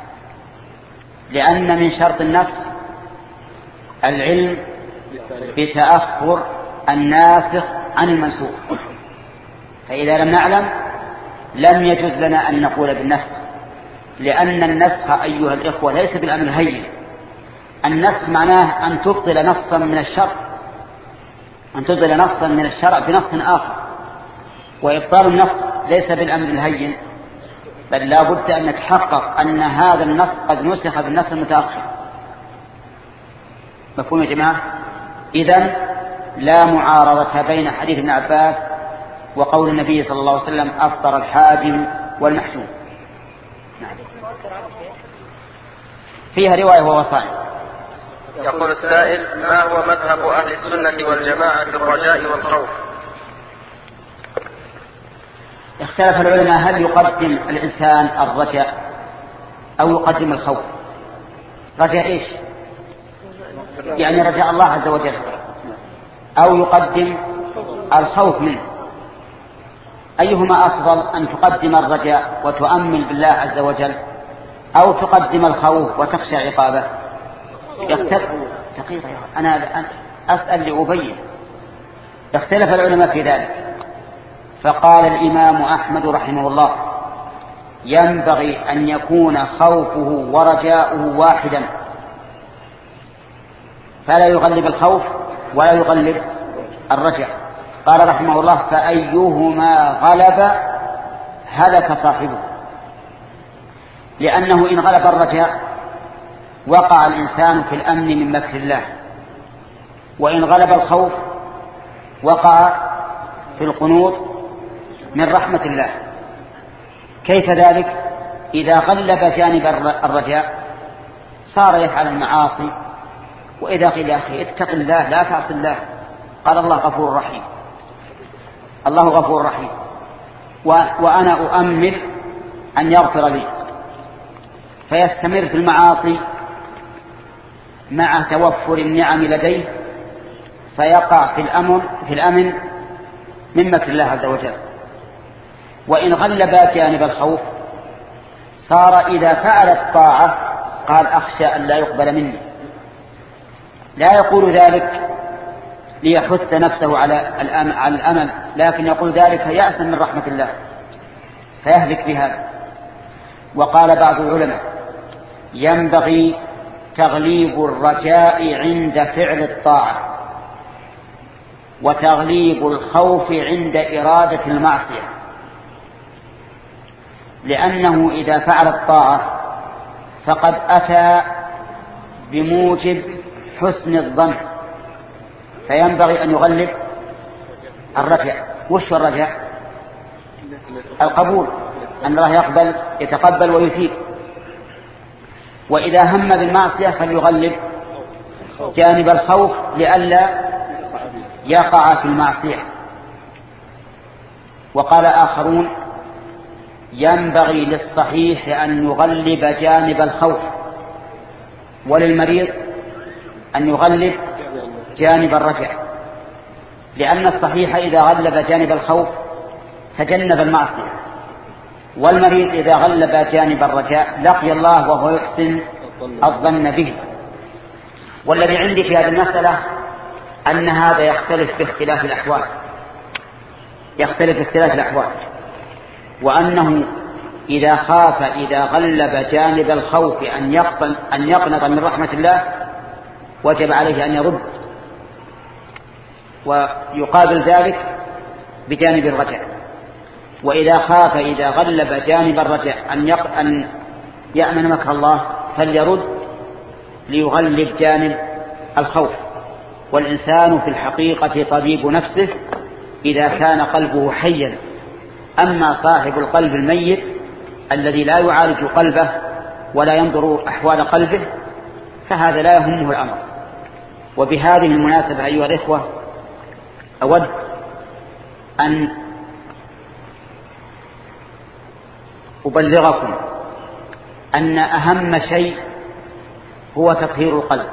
لأن من شرط النسخ العلم بتأخر الناسخ عن المنسوخ، فإذا لم نعلم لم يجوز لنا أن نقول بالنسخ، لأن النسخ أيها الإخوة ليس بالأمر الهين. النسخ معناه أن تبطل نصا من الشرع، أن تبطل نصا من الشرع بنص آخر، وإبطال النص ليس بالأمر الهين، بل لا بد أن نتحقق أن هذا النص قد نسخ بالنص المتأخر. مفهوم يا جماعة؟ إذن لا معارضة بين حديث ابن عباس وقول النبي صلى الله عليه وسلم أفطر الحاجم والمحجوم. نعم. فيها رواية ووصائل. يقول السائل: ما هو مذهب أهل السنة والجماعة في الرجاء والخوف؟ اختلف العلماء هل يقدم الإنسان الرجاء أو يقدم الخوف. رجاء إيش؟ يعني رجاء الله عز وجل، أو يقدم الخوف منه. أيهما أفضل، أن تقدم الرجاء وتؤمل بالله عز وجل، أو تقدم الخوف وتخشى عقابه؟ يختلف. دقيقة أنا أسأل لأبين. اختلف العلماء في ذلك، فقال الإمام أحمد رحمه الله: ينبغي أن يكون خوفه ورجاؤه واحدا، فلا يغلب الخوف ولا يغلب الرجاء. قال رحمه الله: فأيهما غلب هلك صاحبه، لأنه إن غلب الرجاء وقع الإنسان في الأمن من مكر الله، وإن غلب الخوف وقع في القنوط من رحمة الله. كيف ذلك؟ إذا غلب جانب الرجاء صار يفعل المعاصي، وإذا قيل يا أخي اتق الله لا تعصي الله، قال الله غفور رحيم، الله غفور رحيم، وأنا أؤمل أن يغفر لي، فيستمر في المعاصي مع توفر النعم لديه، فيقع في الأمن في الأمن من مكر الله عز وجل. وإن غلب جانب الخوف صار إذا فعل الطاعة قال أخشى أن لا يقبل مني، لا يقول ذلك ليحث نفسه على الأمل، لكن يقول ذلك يأسا من رحمة الله فيهلك بهذا. وقال بعض العلماء: ينبغي تغليب الرجاء عند فعل الطاعة، وتغليب الخوف عند إرادة المعصية، لأنه إذا فعل الطاعة فقد أتى بموجب حسن الظن، فينبغي أن يغلب الرجاء. وش الرجاء؟ القبول، أن الله يقبل يتقبل ويثيب. وإذا هم بالمعصية فليغلب جانب الخوف لئلا يقع في المعصية. وقال آخرون: ينبغي للصحيح أن يغلب جانب الخوف، وللمريض أن يغلب جانب الرجاء، لأن الصحيح إذا غلب جانب الخوف تجنب المعصية، والمريض إذا غلب جانب الرجاء لقي الله وهو يحسن الظن به. والذي عندي في هذه المسألة أن هذا يختلف باختلاف الأحوال، يختلف باختلاف الأحوال، وأنه إذا خاف إذا غلب جانب الخوف أن يقبل أن يقنط من رحمة الله وجب عليه أن يرد، ويقابل ذلك بجانب الرجاء. وإذا خاف إذا غلب جانب الرجاء أن, يق... أن يأمن مكر الله فليرد ليغلب جانب الخوف. والإنسان في الحقيقة طبيب نفسه إذا كان قلبه حيا أما صاحب القلب الميت الذي لا يعالج قلبه ولا ينظر أحوال قلبه فهذا لا يهمه الأمر. وبهذه المناسبة أيها الإخوة أود أن أبلغكم أن أهم شيء هو تطهير القلب،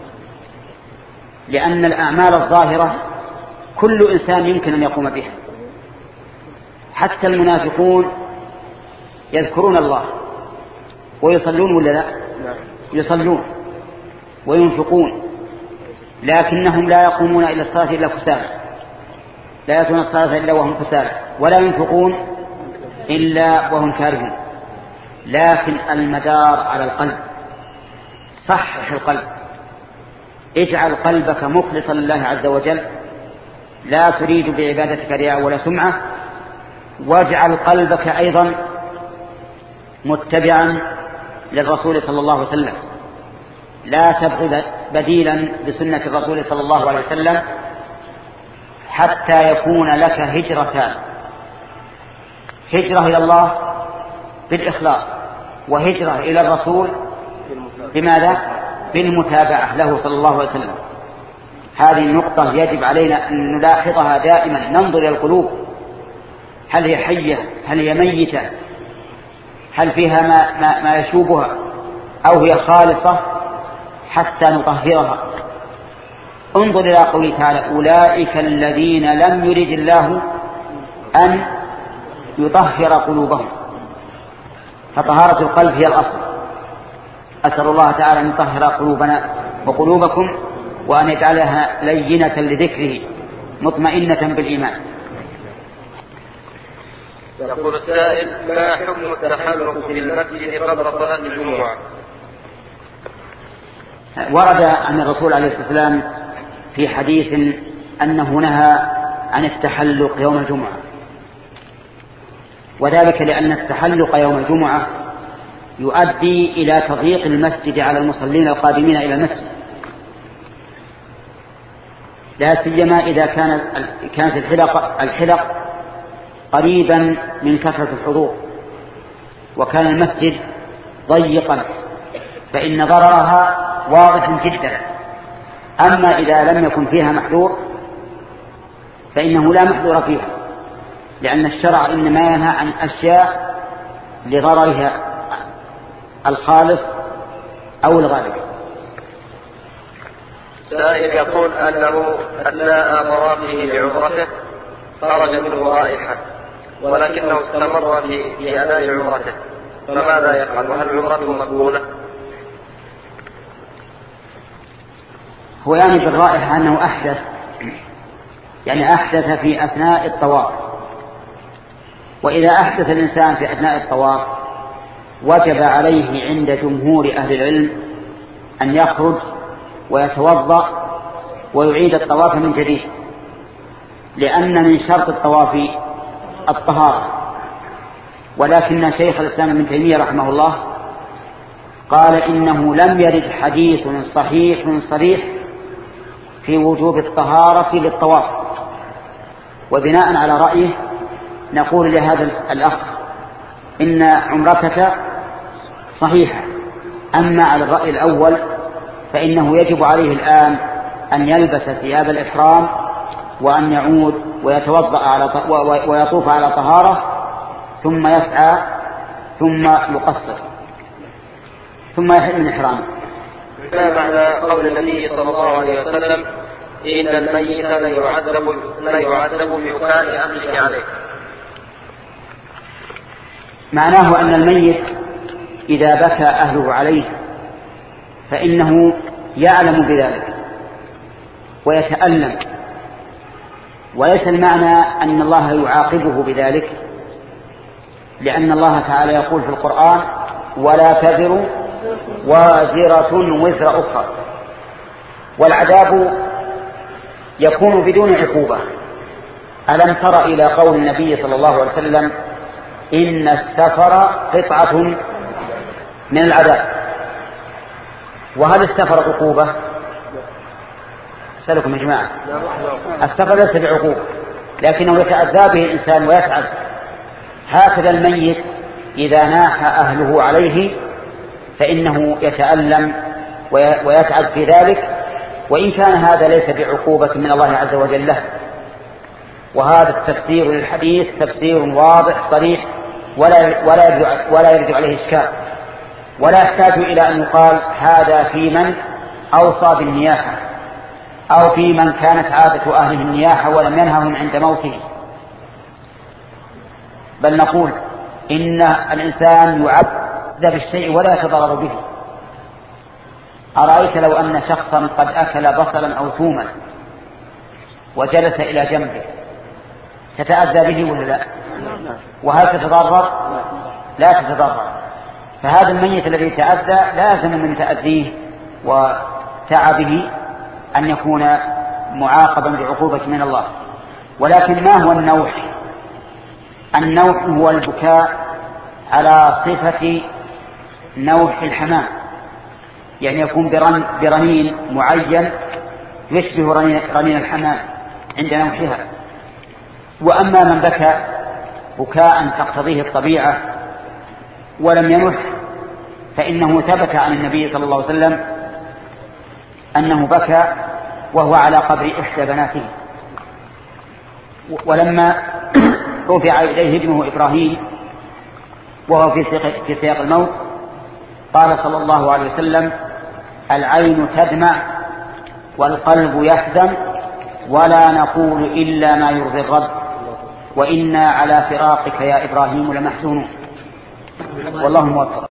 لأن الأعمال الظاهرة كل إنسان يمكن أن يقوم بها، حتى المنافقون يذكرون الله ويصلون ولا لا؟ يصلون وينفقون، لكنهم لا يقومون إلى الصلاة إلا كسالى، لا يأتون الصلاة إلا وهم كسالى، ولا ينفقون إلا وهم كارهون. لكن المدار على القلب، صحح القلب، اجعل قلبك مخلصا لله عز وجل، لا تريد بعبادتك رياء ولا سمعة، واجعل قلبك أيضا متبعا للرسول صلى الله عليه وسلم، لا تبغي بديلا بسنة الرسول صلى الله عليه وسلم حتى يكون لك هجرتان: هجرة إلى الله بالإخلاص، وهجرة إلى الرسول بماذا؟ بالمتابعة له صلى الله عليه وسلم. هذه النقطة يجب علينا أن نلاحظها دائما، ننظر إلى القلوب، هل هي حية، هل هي ميتة، هل فيها ما, ما, ما يشوبها، أو هي خالصة حتى نطهرها. انظر إلى قوله تعالى: أولئك الذين لم يرد الله أن يطهر قلوبهم. فطهارة القلب هي الأصل. أسأل الله تعالى أن يطهر قلوبنا وقلوبكم، وأن يجعلها لينة لذكره مطمئنة بالإيمان. يقول السائل: ما حكم التحلق في المسجد قبل صلاة الجمعة؟ ورد عن الرسول عليه الصلاة والسلام في حديث أنه نهى عن التحلق يوم الجمعة، وذلك لأن التحلق يوم الجمعة يؤدي إلى تضييق المسجد على المصلين القادمين إلى المسجد، لا سيما إذا كانت كانت الحلق الحلق قريبا من كثرة الحضور، وكان المسجد ضيقا، فإن ضررها واضح جدا. أما إذا لم يكن فيها محذور فإنه لا محذور فيها، لأن الشرع إنما ينهى عن أشياء لضررها الخالص أو الغالب. سائل يقول أنه أثناء طوافه بعمرته خرج منه رائحة، ولكنه استمر في في أداء عمرته، فماذا يفعل؟ وهل عمرته مقبولة؟ هو يعني بالرائحة أنه أحدث، يعني أحدث في أثناء الطواف. وإذا أحدث الإنسان في أثناء الطواف وجب عليه عند جمهور أهل العلم أن يخرج ويتوضأ ويعيد الطواف من جديد، لأن من شرط الطواف الطهارة. ولكن شيخ الإسلام ابن تيمية رحمه الله قال إنه لم يرد حديث صحيح صريح في وجوب الطهارة للطواف، وبناء على رأيه نقول لهذا الأخ إن عمرتك صحيحة. أما على الرأي الأول فإنه يجب عليه الآن أن يلبس ثياب الإحرام وأن يعود ويتوضأ على ويطوف على طهارة، ثم يسعى، ثم يقصر، ثم يحل من إحرامه. ما معنى قول النبي صلى الله عليه وسلم: إن الميت لا يعذب لا يعذب ببكاء أهله عليه؟ معناه أن الميت إذا بكى أهله عليه فإنه يعلم بذلك ويتألم، وليس المعنى أن الله يعاقبه بذلك، لأن الله تعالى يقول في القرآن: ولا تزر وازرة وزر أخرى. والعذاب يكون بدون عقوبة. ألم تر إلى قول النبي صلى الله عليه وسلم: إن السفر قطعة من العذاب؟ وهل السفر عقوبة؟ أسألكم يا جماعة، السفر ليس بعقوبة، لكنه يتأذى به الإنسان ويتعب هكذا الميت إذا ناح أهله عليه فإنه يتألم ويتعب في ذلك، وإن كان هذا ليس بعقوبة من الله عز وجل له. وهذا التفسير للحديث تفسير واضح صريح ولا ولا يرجع ولا يرجع عليه إشكال، ولا يحتاج إلى أن يقال هذا في من أوصى بالنياحة أو في من كانت عادة أهله النياحة ولم ينههم عند موته، بل نقول إن الإنسان يعذب بالشيء ولا يتضرر به. أرأيت لو أن شخصا قد أكل بصلا أو ثوما وجلس إلى جنبه تتأذى به ولا لا؟ وهل تتضرر؟ لا تتضرر. فهذا الميت الذي تأذى لازم من تأذيه وتعبه أن يكون معاقبا بعقوبة من الله. ولكن ما هو النوح؟ النوح هو البكاء على صفة نوح الحمام، يعني يكون برن برنين معين يشبه رنين الحمام عند نوحها. وأما من بكى بكاء تقتضيه الطبيعة ولم ينح فإنه ثبت عن النبي صلى الله عليه وسلم أنه بكى وهو على قبر إحدى بناته. ولما رفع إليه ابنه إبراهيم وهو في سياق الموت قال صلى الله عليه وسلم: العين تدمع والقلب يحزن ولا نقول إلا ما يرضي الرب وإنا على فراقك يا إبراهيم لمحزونون. والله موفق.